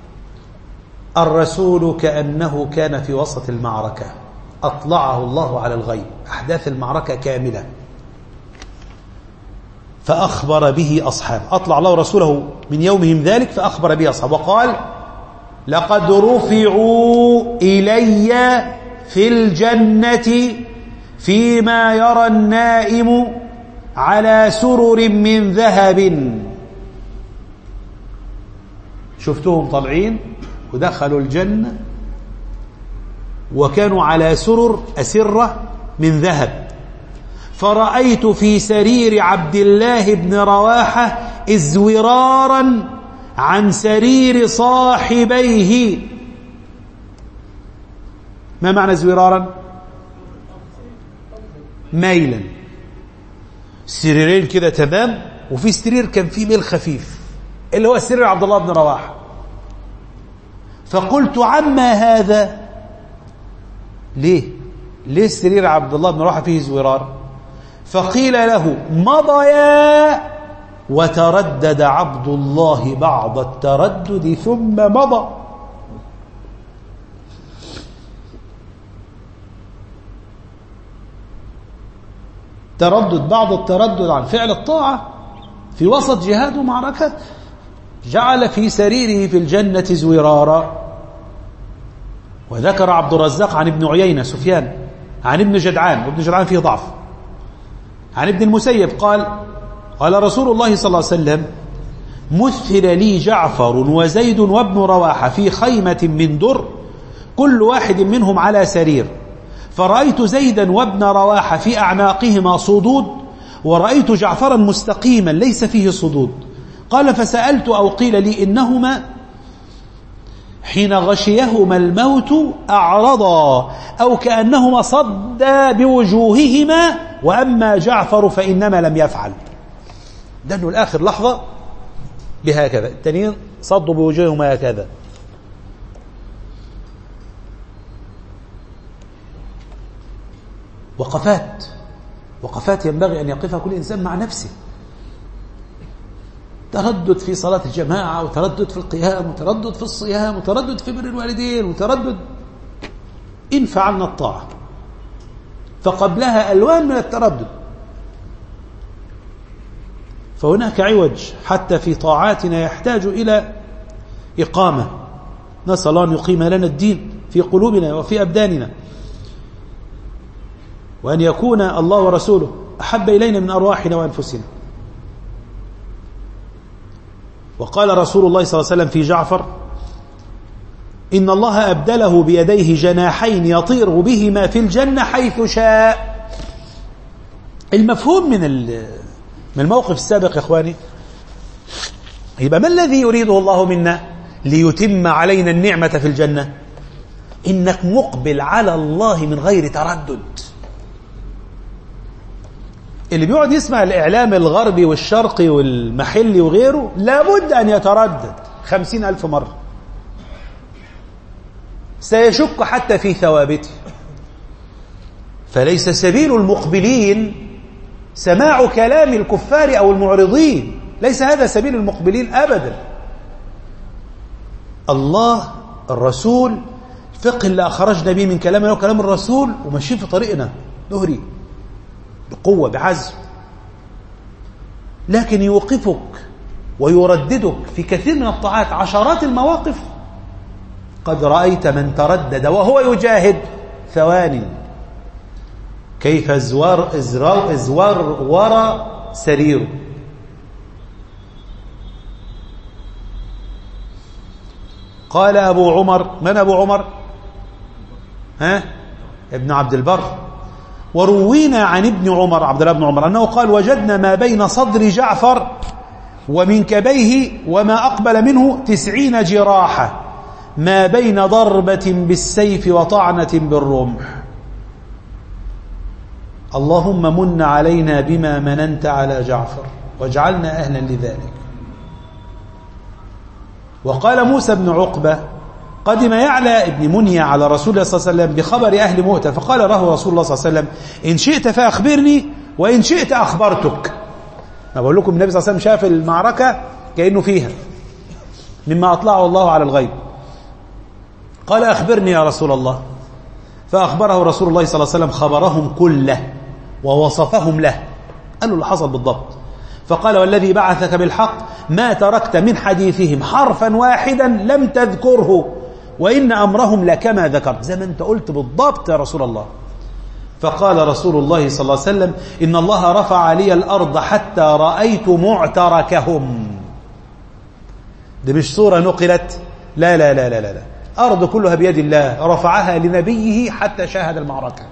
الرسول كأنه كان في وسط المعركة، أطلعه الله على الغيب، أحداث المعركة كاملة، فأخبر به أصحاب. أطلع الله رسوله من يومهم ذلك فأخبر به أصحاب، وقال لقد رفعوا إلي في الجنة فيما يرى النائم على سرر من ذهب. شفتهم طالعين ودخلوا الجنة وكانوا على سرر أسرة من ذهب، فرأيت في سرير عبد الله بن رواحة ازورارا عن سرير صاحبيه. ما معنى ازورارا؟ ميلا، سريرين كده تمام، وفي سرير كان فيه ميل خفيف اللي هو سرير عبد الله بن رواحة. فقلت عما هذا؟ ليه ليه سرير عبد الله بن رواحة فيه زورار؟ فقيل له مضيا وتردد عبد الله بعض التردد ثم مضى. تردد بعض التردد عن فعل الطاعة في وسط جهاد ومعركة، جعل في سريره في الجنة زورارا. وذكر عبد الرزاق عن ابن عيينة سفيان عن ابن جدعان، وابن جدعان فيه ضعف، عن ابن المسيب قال قال رسول الله صلى الله عليه وسلم مثل لي جعفر وزيد وابن رواحة في خيمة من در كل واحد منهم على سرير، فرأيت زيدا وابن رواحة في أعناقهما صدود، ورأيت جعفرا مستقيما ليس فيه صدود. قال فسألت أو قيل لي إنهما حين غشيهما الموت أعرضا أو كأنهما صدا بوجوههما، وأما جعفر فإنما لم يفعل. لأنه الآخر لحظة بهكذا، التانيين صدوا بوجوههما هكذا. وقفات وقفات ينبغي أن يقفها كل إنسان مع نفسه. تردد في صلاة الجماعة، وتردد في القيام، وتردد في الصيام، وتردد في بر الوالدين، وتردد إن فعلنا الطاعة، فقبلها ألوان من التردد. فهناك عوج حتى في طاعاتنا يحتاج إلى إقامة. نسأل الله أن يقيم لنا الدين في قلوبنا وفي أبداننا، وأن يكون الله ورسوله أحب إلينا من أرواحنا وأنفسنا. وقال رسول الله صلى الله عليه وسلم في جعفر: إن الله أبدله بيديه جناحين يطير بهما في الجنة حيث شاء. المفهوم من من الموقف السابق يا إخواني، يبقى ما الذي يريده الله منا ليتم علينا النعمة في الجنة؟ إنك مقبل على الله من غير تردد. اللي بيقعد يسمع الإعلام الغربي والشرقي والمحلي وغيره لابد أن يتردد خمسين ألف مرة، سيشك حتى في ثوابته. فليس سبيل المقبلين سماع كلام الكفار أو المعرضين، ليس هذا سبيل المقبلين أبدا. الله، الرسول، الفقه اللي أخرجنا به من كلامنا وكلام الرسول وماشيين في طريقنا نهري بقوة بعزم، لكن يوقفك ويرددك في كثير من الطاعات عشرات المواقف. قد رأيت من تردد وهو يجاهد ثواني كيف ازور ازرار ازور ورى سريره. قال أبو عمر، من أبو عمر؟ ها؟ ابن عبد البر. وروينا عن ابن عمر، عبد الله بن عمر، أنه قال: وجدنا ما بين صدر جعفر ومنكبيه وما أقبل منه تسعين جراحة، ما بين ضربة بالسيف وطعنة بالرمح. اللهم من علينا بما مننت على جعفر واجعلنا أهلا لذلك. وقال موسى بن عقبة: قدم يعلى ابن منيع على رسول الله صلى الله عليه وسلم بخبر أهل مؤتة، فقال له رسول الله صلى الله عليه وسلم: إن شئت فأخبرني وإن شئت أخبرتك. ما بقول لكم النبي صلى الله عليه وسلم شاف المعركة كأنه فيها مما أطلعه الله على الغيب. قال: أخبرني يا رسول الله. فأخبره رسول الله صلى الله عليه وسلم خبرهم كله ووصفهم له، قال له اللي حصل بالضبط. فقال: والذي بعثك بالحق ما تركت من حديثهم حرفا واحدا لم تذكره، وإن أمرهم لكما ذكرت، زي ما أنت قلت بالضبط يا رسول الله. فقال رسول الله صلى الله عليه وسلم: إن الله رفع لي الأرض حتى رأيت معتركهم. دي مش صورة نقلت، لا لا لا لا لا, لا. أرض كلها بيد الله، رفعها لنبيه حتى شاهد المعركة.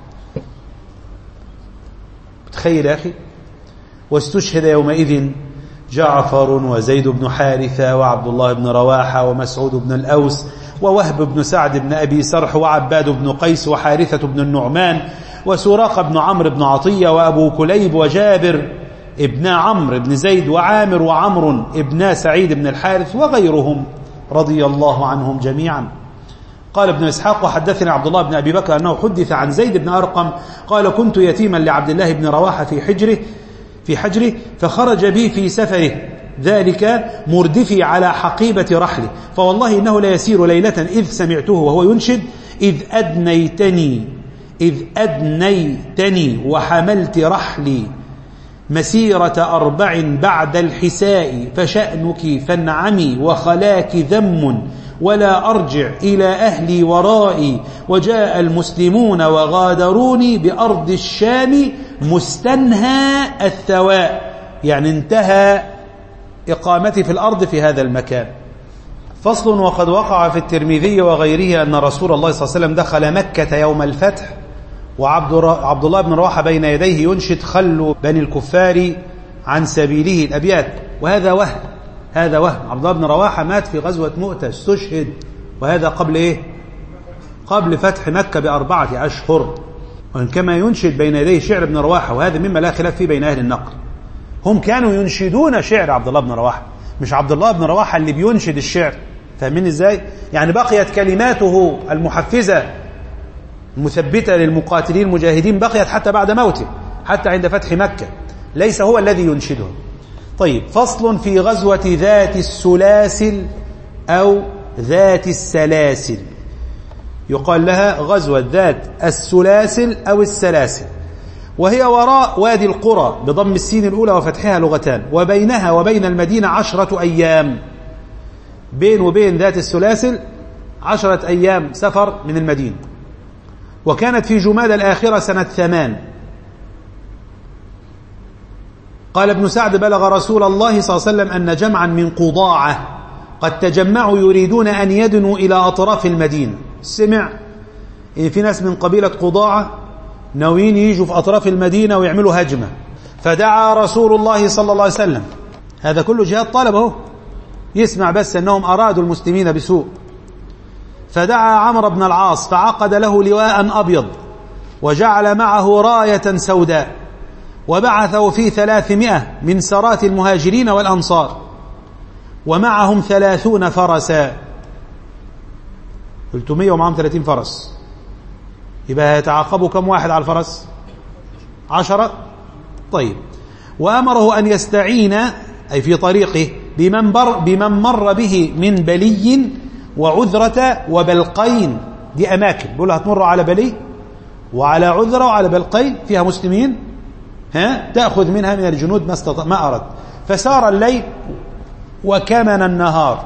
تخيل يا أخي. واستشهد يومئذ جعفر وزيد بن حارثة وعبد الله بن رواحة ومسعود بن الأوس ووهب بن سعد بن أبي سرح وعباد بن قيس وحارثة بن النعمان وسراق بن عمرو بن عطية وأبو كليب وجابر ابن عمرو بن زيد وعامر وعمر ابن سعيد بن الحارث وغيرهم رضي الله عنهم جميعا. قال ابن إسحاق: وحدثنا عبد الله بن أبي بكر أنه حدث عن زيد بن أرقم قال: كنت يتيما لعبد الله بن رواحة في حجره في حجره فخرج بي في سفره ذلك مردفي على حقيبة رحله، فوالله إنه لا يسير ليلة إذ سمعته وهو ينشد: إذ أدنيتني إذ أدنيتني وحملت رحلي مسيرة أربع بعد الحساء، فشأنك فانعمي وخلاك ذم ولا أرجع إلى أهلي ورائي، وجاء المسلمون وغادروني بأرض الشام مستنهى الثواء، يعني انتهى إقامتي في الأرض في هذا المكان. فصل: وقد وقع في الترمذي وغيره أن رسول الله صلى الله عليه وسلم دخل مكة يوم الفتح وعبد الله بن رواحة بين يديه ينشد: خلوا بني الكفار عن سبيله الأبيات. وهذا وهم، هذا وهم. عبد الله بن رواحة مات في غزوة مؤتة، استشهد، وهذا قبل إيه؟ قبل فتح مكة بأربعة أشهر. وإن كما ينشد بين يديه شعر ابن رواحة، وهذا مما لا خلاف فيه بين أهل النقل. هم كانوا ينشدون شعر عبد الله بن رواحة، مش عبد الله بن رواحة اللي بينشد الشعر. فاهمين إزاي؟ يعني بقيت كلماته المحفزة المثبتة للمقاتلين المجاهدين بقيت حتى بعد موته، حتى عند فتح مكة، ليس هو الذي ينشده. طيب، فصل في غزوة ذات السلاسل أو ذات السلاسل، يقال لها غزوة ذات السلاسل أو السلاسل. وهي وراء وادي القرى بضم السين الأولى وفتحها لغتان، وبينها وبين المدينة عشرة أيام، بين وبين ذات السلاسل عشرة أيام سفر من المدينة. وكانت في جماد الآخرة سنة ثمان. قال ابن سعد: بلغ رسول الله صلى الله عليه وسلم أن جمعا من قضاعة قد تجمعوا يريدون أن يدنوا إلى أطراف المدينة. سمع إن في ناس من قبيلة قضاعة ناويين يجوا في أطراف المدينة ويعملوا هجمة، فدعا رسول الله صلى الله عليه وسلم. هذا كله جهاد طلبه، يسمع بس أنهم أرادوا المسلمين بسوء. فدعا عمرو بن العاص فعقد له لواء أبيض وجعل معه راية سوداء، وبعثه في ثلاثمائة من سرات المهاجرين والأنصار، ومعهم ثلاثون فرسا، ثلاثمائة ومعهم ثلاثين فرس. يبقى يتعاقبوا كم واحد على الفرس؟ عشرة. طيب. وأمره أن يستعين أي في طريقه بمن, بر بمن مر به من بلي وعذرة وبلقين. دي أماكن بيقول هتمر على بلي وعلى عذرة وعلى بلقين فيها مسلمين، ها تأخذ منها من الجنود ما استطاع ما أرد. فسار الليل وكمن النهار،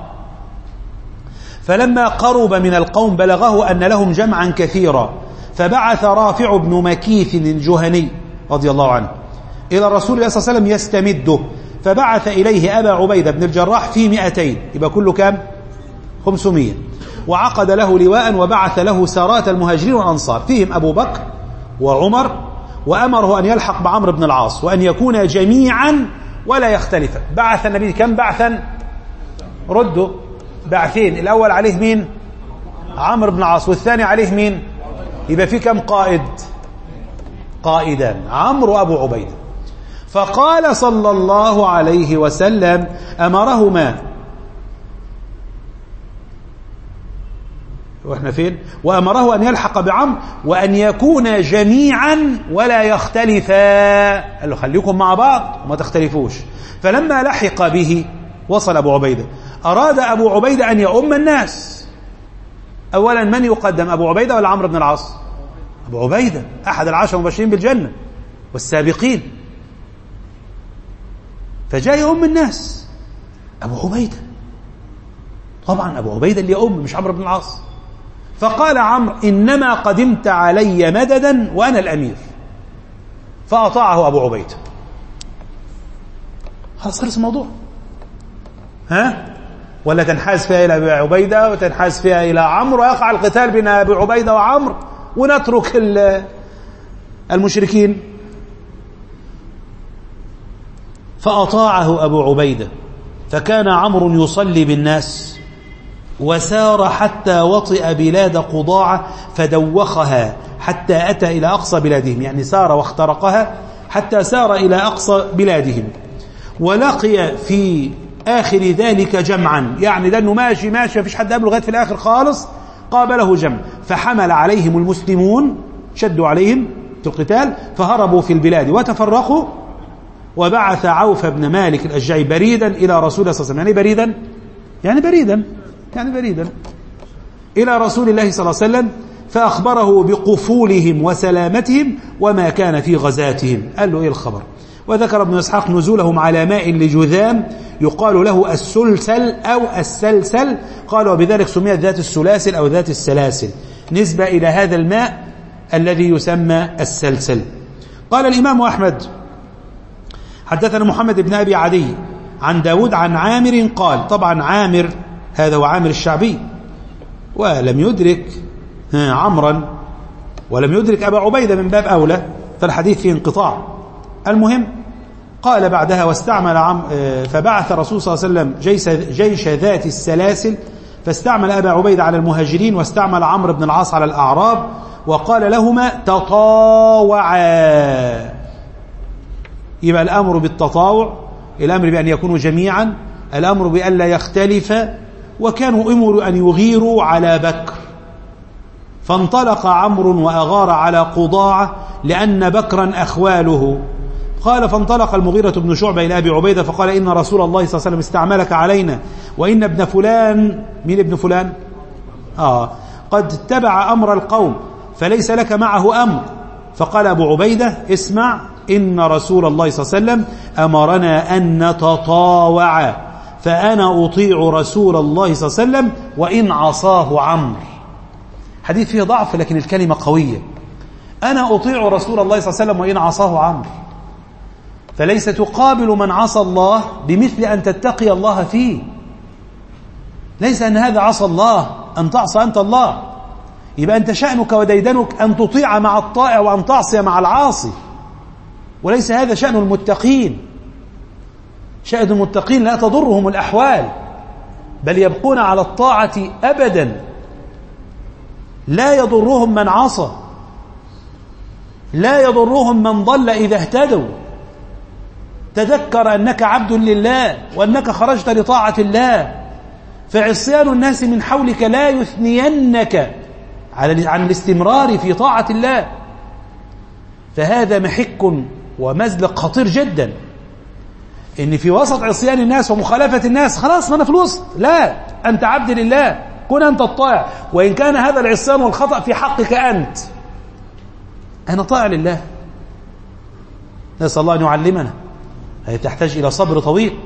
فلما قرب من القوم بلغه أن لهم جمعا كثيرا، فبعث رافع بن مكيث الجهني رضي الله عنه إلى الرسول صلى الله عليه وسلم يستمده، فبعث إليه أبا عبيدة بن الجراح في مئتين، يبقى كله كام؟ خمسمائة. وعقد له لواء وبعث له سارات المهاجرين والأنصار فيهم أبو بكر وعمر، وأمره أن يلحق بعمرو بن العاص وأن يكون جميعا ولا يختلف. بعث النبي كم بعثا؟ ردوا بعثين، الأول عليه مين؟ عمرو بن العاص، والثاني عليه مين؟ يبقى في كم قائد؟ قائدان، عمرو وأبو عبيدة. فقال صلى الله عليه وسلم أمرهما، واحنا فين؟ وأمره أن يلحق بعمرو وأن يكون جميعا ولا يختلفا، قال له خليكم مع بعض وما تختلفوش. فلما لحق به وصل أبو عبيدة، أراد أبو عبيدة أن يؤم الناس. أولا من يقدم، أبو عبيدة ولا عمرو بن العاص؟ أبو عبيدة أحد العشر المبشرين بالجنة والسابقين، فجاء يؤم الناس أبو عبيدة. طبعا أبو عبيدة اللي يؤم مش عمرو بن العاص. فقال عمرو إنما قدمت علي مددا وأنا الأمير، فأطاعه أبو عبيدة. خلاص خلص الموضوع. ها؟ ولا تنحاز فيها إلى أبي عبيدة وتنحاز فيها إلى عمرو ويقع القتال بين أبي عبيدة وعمرو ونترك المشركين. فأطاعه أبو عبيدة، فكان عمرو يصلي بالناس، وسار حتى وطئ بلاد قضاعة فدوخها حتى أتى إلى أقصى بلادهم، يعني سار واخترقها حتى سار إلى أقصى بلادهم. ولقي في آخر ذلك جمعا، يعني لأنه ماشي ماشي مفيش حد قبله لغاية في الآخر خالص، قابله جمع فحمل عليهم المسلمون، شدوا عليهم في القتال فهربوا في البلاد وتفرقوا. وبعث عوف بن مالك الأشجعي بريدا إلى رسول الله صلى الله عليه وسلم، يعني بريدا يعني بريدا يعني بريدا إلى رسول الله صلى الله عليه وسلم، فأخبره بقفولهم وسلامتهم وما كان في غزاتهم. قال له إيه الخبر؟ وذكر ابن إسحاق نزولهم على ماء لجذام يقال له السلسل أو السلسل، قال وبذلك سميت ذات السلاسل أو ذات السلاسل، نسبة إلى هذا الماء الذي يسمى السلسل. قال الإمام أحمد حدثنا محمد بن أبي عدي عن داود عن عامر قال، طبعا عامر هذا هو عامر الشعبي، ولم يدرك عمرا ولم يدرك أبا عبيدة من باب أولى، فالحديث فيه انقطاع. المهم قال بعدها واستعمل عم فبعث الرسول صلى الله عليه وسلم جيش, جيش ذات السلاسل، فاستعمل أبا عبيدة على المهاجرين واستعمل عمرو بن العاص على الأعراب، وقال لهما تطاوعا. يبقى الأمر بالتطاوع، الأمر بأن يكونوا جميعا، الأمر بأن لا يختلف. وكانوا أمروا أن يغيروا على بكر، فانطلق عمرو وأغار على قضاعة لأن بكرا أخواله. قال فانطلق المغيرة بن شعبة إلى أبي عبيدة فقال إن رسول الله صلى الله عليه وسلم استعملك علينا، وإن ابن فلان، مين ابن فلان؟ آه قد اتبع أمر القوم فليس لك معه أمر، فقال أبو عبيدة اسمع إن رسول الله صلى الله عليه وسلم أمرنا أن نتطاوع فأنا أطيع رسول الله صلى الله عليه وسلم وإن عصاه عمرو. حديث فيه ضعف لكن الكلمة قوية. أنا أطيع رسول الله صلى الله عليه وسلم وإن عصاه عمرو، فليس تقابل من عصى الله بمثل أن تتقي الله فيه. ليس أن هذا عصى الله أن تعصى أنت الله، يبقى أنت شأنك وديدنك أن تطيع مع الطائع وأن تعصي مع العاصي، وليس هذا شأن المتقين. شأن المتقين لا تضرهم الأحوال، بل يبقون على الطاعة أبدا، لا يضرهم من عصى، لا يضرهم من ضل إذا اهتدوا. تذكر أنك عبد لله وأنك خرجت لطاعة الله، فعصيان الناس من حولك لا يثنينك عن الاستمرار في طاعة الله. فهذا محك ومزلق خطير جدا، إن في وسط عصيان الناس ومخالفة الناس خلاص ما أنا في الوسط. لا، أنت عبد لله، كن أنت الطائع، وإن كان هذا العصيان والخطأ في حقك أنت، أنا طائع لله. نسأل الله أن يعلمنا. هي تحتاج إلى صبر طويل.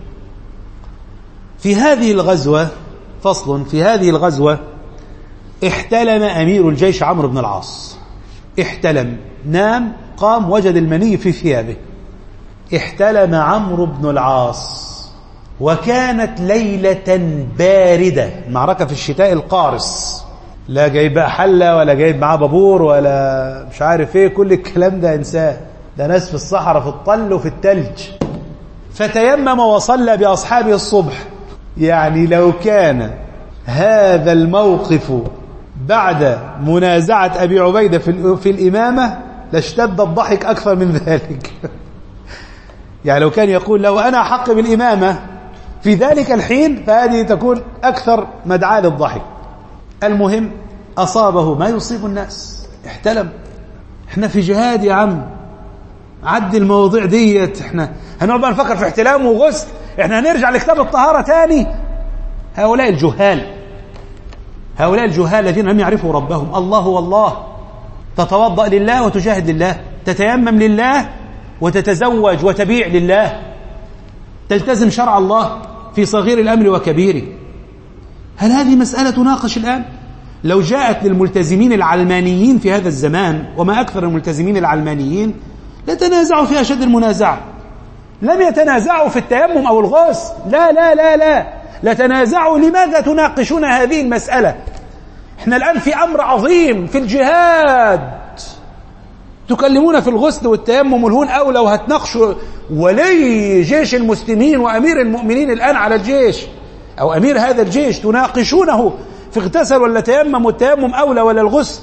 في هذه الغزوة فصل، في هذه الغزوة احتلم أمير الجيش عمرو بن العاص. احتلم، نام، قام، وجد المني في ثيابه. احتلم عمرو بن العاص وكانت ليلة باردة، المعركة في الشتاء القارس، لا جايب حلة ولا جايب معاه بابور ولا مش عارف ايه، كل الكلام ده انساه، ده ناس في الصحراء في الطل وفي التلج. فتيمم وصلى بأصحابه الصبح. يعني لو كان هذا الموقف بعد منازعة أبي عبيدة في, في الإمامة لاشتد الضحك أكثر من ذلك. يعني لو كان يقول لو أنا أحق بالإمامة في ذلك الحين فهذه تكون أكثر مدعاة للضحك. المهم أصابه ما يصيب الناس، احتلم. احنا في جهاد يا عم، عد المواضيع ديت، احنا هنقعد بقى نفكر في احتلام وغسل، احنا هنرجع لكتاب الطهارة تاني. هؤلاء الجهال، هؤلاء الجهال الذين لم يعرفوا ربهم. الله هو الله، تتوضأ لله وتجاهد لله، تتيمم لله وتتزوج وتبيع لله، تلتزم شرع الله في صغير الأمر وكبيره. هل هذه مسألة تناقش الآن؟ لو جاءت للملتزمين العلمانيين في هذا الزمان، وما أكثر الملتزمين العلمانيين، لتنازعوا في أشد المنازعة. لم يتنازعوا في التيمم أو الغسل، لا لا لا لا، لتنازعوا لماذا تناقشون هذه المسألة؟ احنا الآن في أمر عظيم في الجهاد، تكلمون في الغسل والتيمم والهون أولى، وهتناقشوا ولي جيش المسلمين وأمير المؤمنين الآن على الجيش أو أمير هذا الجيش، تناقشونه في اغتسل ولا تيمم، والتيمم أولى ولا الغسل.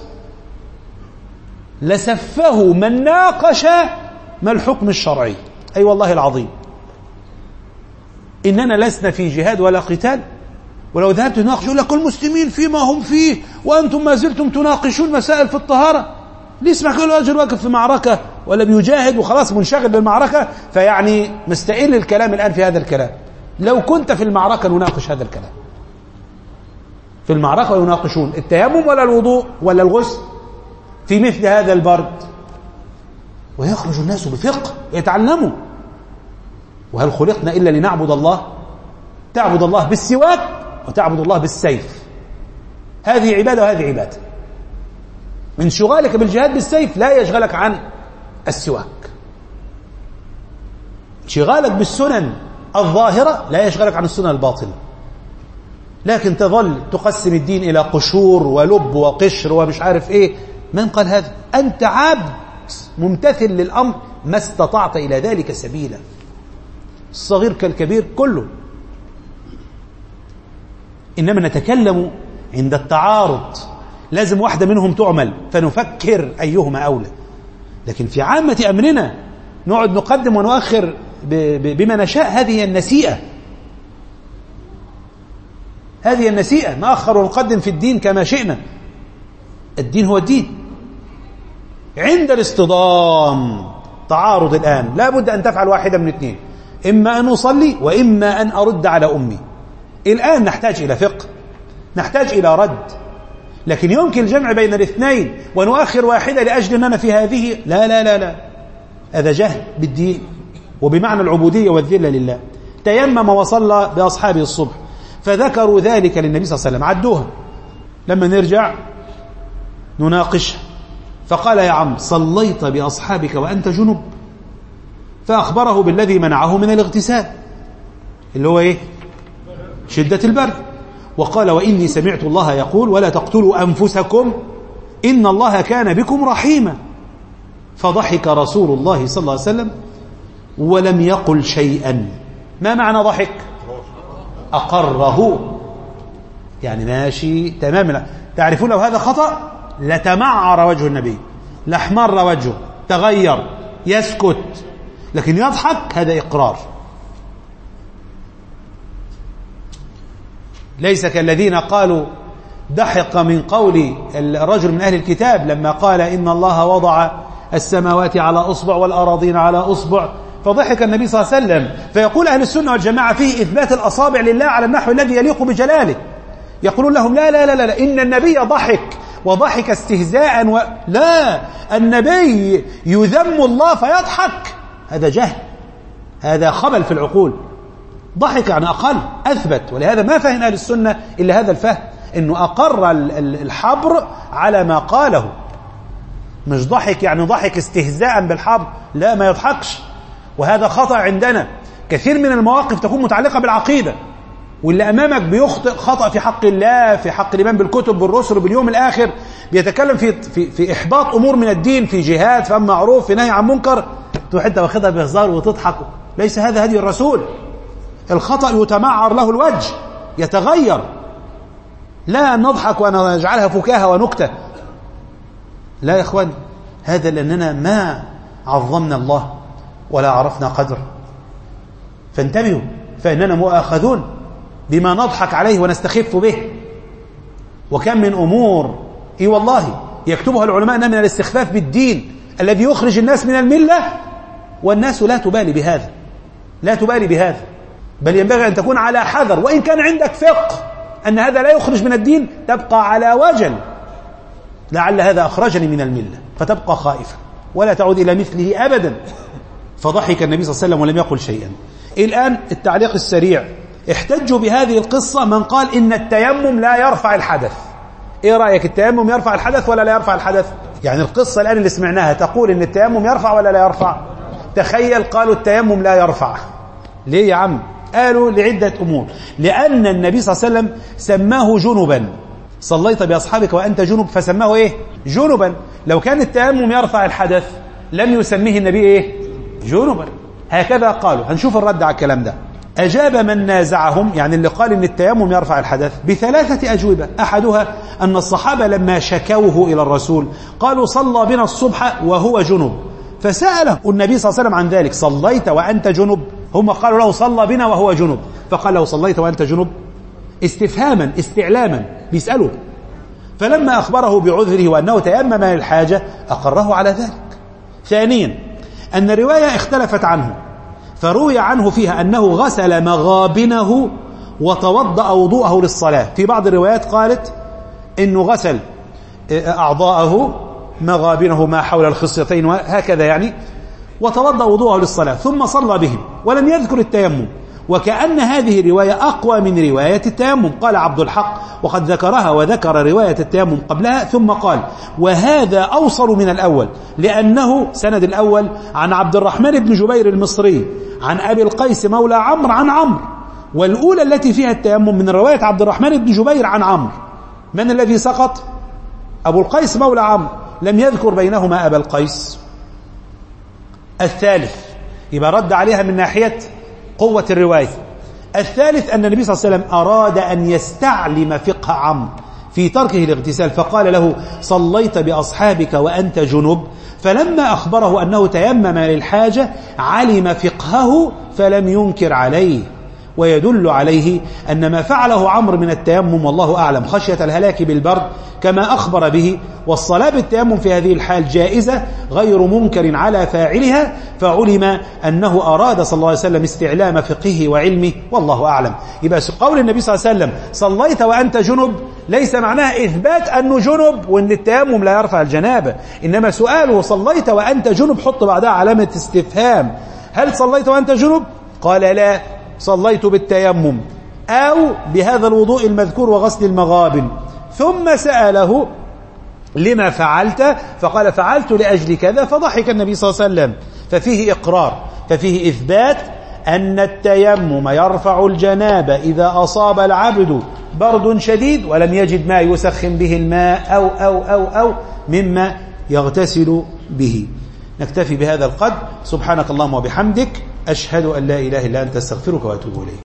لسفه من ناقش ما الحكم الشرعي. أي أيوة والله العظيم، إننا لسنا في جهاد ولا قتال. ولو ذهبت تناقش يقول لك المسلمين فيما هم فيه وأنتم ما زلتم تناقشون مسائل في الطهارة. ليه اسمع كل رجل واقف في معركة ولا بيجاهد وخلاص منشغل بالمعركة، فيعني مستقل الكلام الآن في هذا الكلام. لو كنت في المعركة نناقش هذا الكلام. في المعركة يناقشون التيمم ولا الوضوء ولا الغسل في مثل هذا البرد، ويخرج الناس بفقه يتعلموا. وهل خلقنا إلا لنعبد الله؟ تعبد الله بالسواك وتعبد الله بالسيف، هذه عبادة وهذه عبادة. انشغالك بالجهاد بالسيف لا يشغلك عن السواك، انشغالك بالسنن الظاهرة لا يشغلك عن السنن الباطنة. لكن تظل تقسم الدين إلى قشور ولب وقشر ومش عارف إيه. من قال هذا؟ أنت عبد ممتثل للأمر ما استطعت إلى ذلك سبيلا، الصغير كالكبير كله. إنما نتكلم عند التعارض، لازم واحدة منهم تعمل فنفكر أيهما أولى. لكن في عامة أمرنا نقعد نقدم ونؤخر بما نشاء. هذه النسيئة، هذه النسيئة، نأخر ونقدم في الدين كما شئنا. الدين هو الدين. عند الاصطدام تعارض الآن لا بد أن تفعل واحدة من اثنين، إما أن أصلي وإما أن أرد على أمي. الآن نحتاج إلى فقه، نحتاج إلى رد. لكن يمكن الجمع بين الاثنين ونؤخر واحدة لأجل أننا في هذه، لا لا لا لا، هذا جهل بالدين وبمعنى العبودية والذلة لله. تيمم وصلى بأصحابه الصبح، فذكروا ذلك للنبي صلى الله عليه وسلم، عدوها. لما نرجع نناقش، فقال يا عم صليت بأصحابك وأنت جنب؟ فأخبره بالذي منعه من الاغتسال اللي هو إيه؟ شدة البرد. وقال وإني سمعت الله يقول ولا تقتلوا أنفسكم إن الله كان بكم رحيما. فضحك رسول الله صلى الله عليه وسلم ولم يقل شيئا. ما معنى ضحك؟ أقره، يعني ماشي تماما. تعرفون لو هذا خطأ لتمعر وجه النبي، لاحمر وجهه، تغير، يسكت، لكن يضحك هذا إقرار. ليس كالذين قالوا دحق من قول الرجل من أهل الكتاب لما قال إن الله وضع السماوات على أصبع والأراضين على أصبع، فضحك النبي صلى الله عليه وسلم. فيقول أهل السنة والجماعة فيه إثبات الأصابع لله على النحو الذي يليق بجلاله. يقولون لهم لا لا لا لا إن النبي ضحك وضحك استهزاء و... لا، النبي يذم الله فيضحك، هذا جهل، هذا خبل في العقول. ضحك يعني أقل، أثبت. ولهذا ما فهم أهل السنة إلا هذا الفهم، إنه أقر الحبر على ما قاله، مش ضحك يعني ضحك استهزاء بالحبر، لا، ما يضحكش. وهذا خطأ عندنا. كثير من المواقف تكون متعلقة بالعقيدة، واللي أمامك بيخطئ خطأ في حق الله، في حق الإيمان بالكتب بالرسل باليوم الآخر، بيتكلم في, في, في إحباط أمور من الدين، في جهاد، في معروف، في نهي عن منكر، تروح أنت واخدها بهزار وتضحك. ليس هذا هدي الرسول. الخطأ يتمعر له الوجه، يتغير، لا نضحك ونجعلها فكاهة ونكتة. لا يا إخوان، هذا لأننا ما عظمنا الله ولا عرفنا قدر. فانتبهوا، فإننا مؤاخذون بما نضحك عليه ونستخف به. وكم من أمور إي والله يكتبها العلماء من الاستخفاف بالدين الذي يخرج الناس من الملة، والناس لا تبالي بهذا، لا تبالي بهذا، بل ينبغي أن تكون على حذر. وإن كان عندك فقه أن هذا لا يخرج من الدين، تبقى على وجل، لعل هذا أخرجني من الملة، فتبقى خائفا ولا تعود إلى مثله أبدا. فضحك النبي صلى الله عليه وسلم ولم يقل شيئا. الآن التعليق السريع. احتجوا بهذه القصة من قال إن التيمم لا يرفع الحدث. إيه رأيك، التيمم يرفع الحدث ولا لا يرفع الحدث؟ يعني القصة الآن اللي سمعناها تقول إن التيمم يرفع ولا لا يرفع؟ تخيل قالوا التيمم لا يرفع. ليه يا عم؟ قالوا لعدة أمور. لأن النبي صلى الله عليه وسلم سماه جنبا. صليت بأصحابك وأنت جنب، فسماه إيه؟ جنبا. لو كان التيمم يرفع الحدث لم يسميه النبي إيه؟ جنبا. هكذا قالوا. هنشوف الرد على الكلام ده. أجاب من نازعهم، يعني اللي قال إن التيمم يرفع الحدث، بثلاثة أجوبة. أحدها أن الصحابة لما شكوه إلى الرسول قالوا صلى بنا الصبح وهو جنب، فسأله النبي صلى الله عليه وسلم عن ذلك، صليت وأنت جنب؟ هم قالوا له صلى بنا وهو جنب، فقال له صليت وأنت جنب؟ استفهاما استعلاما بيسأله. فلما أخبره بعذره وأنه تيمم للحاجة أقره على ذلك. ثانيا أن الرواية اختلفت عنه، فروي عنه فيها أنه غسل مغابنه وتوضأ وضوءه للصلاة. في بعض الروايات قالت أنه غسل أعضاءه، مغابنه ما حول الخصيتين وهكذا يعني، وتوضأ وضوءه للصلاة ثم صلى بهم، ولم يذكر التيمم. وكأن هذه الرواية أقوى من رواية التيمم. قال عبد الحق وقد ذكرها وذكر رواية التيمم قبلها، ثم قال وهذا أوصل من الأول، لأنه سند الأول عن عبد الرحمن بن جبير المصري عن أبي القيس مولى عمرو عن عمرو، والأولى التي فيها التيمم من رواية عبد الرحمن بن جبير عن عمرو. من الذي سقط؟ أبو القيس مولى عمرو، لم يذكر بينهما أبا القيس. الثالث، يبقى رد عليها من ناحية قوة الرواية. الثالث أن النبي صلى الله عليه وسلم أراد أن يستعلم فقه عمرو في تركه الاغتسال، فقال له صليت بأصحابك وأنت جنب، فلما أخبره أنه تيمم للحاجة علم فقهه فلم ينكر عليه. ويدل عليه أن ما فعله عمرو من التيمم والله أعلم خشية الهلاك بالبرد كما أخبر به، والصلاة بالتيمم في هذه الحال جائزة غير منكر على فاعلها، فعلم أنه أراد صلى الله عليه وسلم استعلام فقهه وعلمه والله أعلم. يبقى قول النبي صلى الله عليه وسلم صليت وأنت جنب ليس معناها إثبات أنه جنب وأن التيمم لا يرفع الجنابة، إنما سؤاله صليت وأنت جنب حط بعدها علامة استفهام، هل صليت وأنت جنب؟ قال لا، صليت بالتيمم أو بهذا الوضوء المذكور وغسل المغابن. ثم سأله لما فعلت؟ فقال فعلت لأجل كذا، فضحك النبي صلى الله عليه وسلم. ففيه إقرار، ففيه إثبات أن التيمم يرفع الجنابة إذا أصاب العبد برد شديد ولم يجد ما يسخن به الماء أو أو أو أو مما يغتسل به. نكتفي بهذا القدر. سبحانك اللهم وبحمدك، أشهد أن لا إله إلا أنت، استغفرك وأتوب إليك.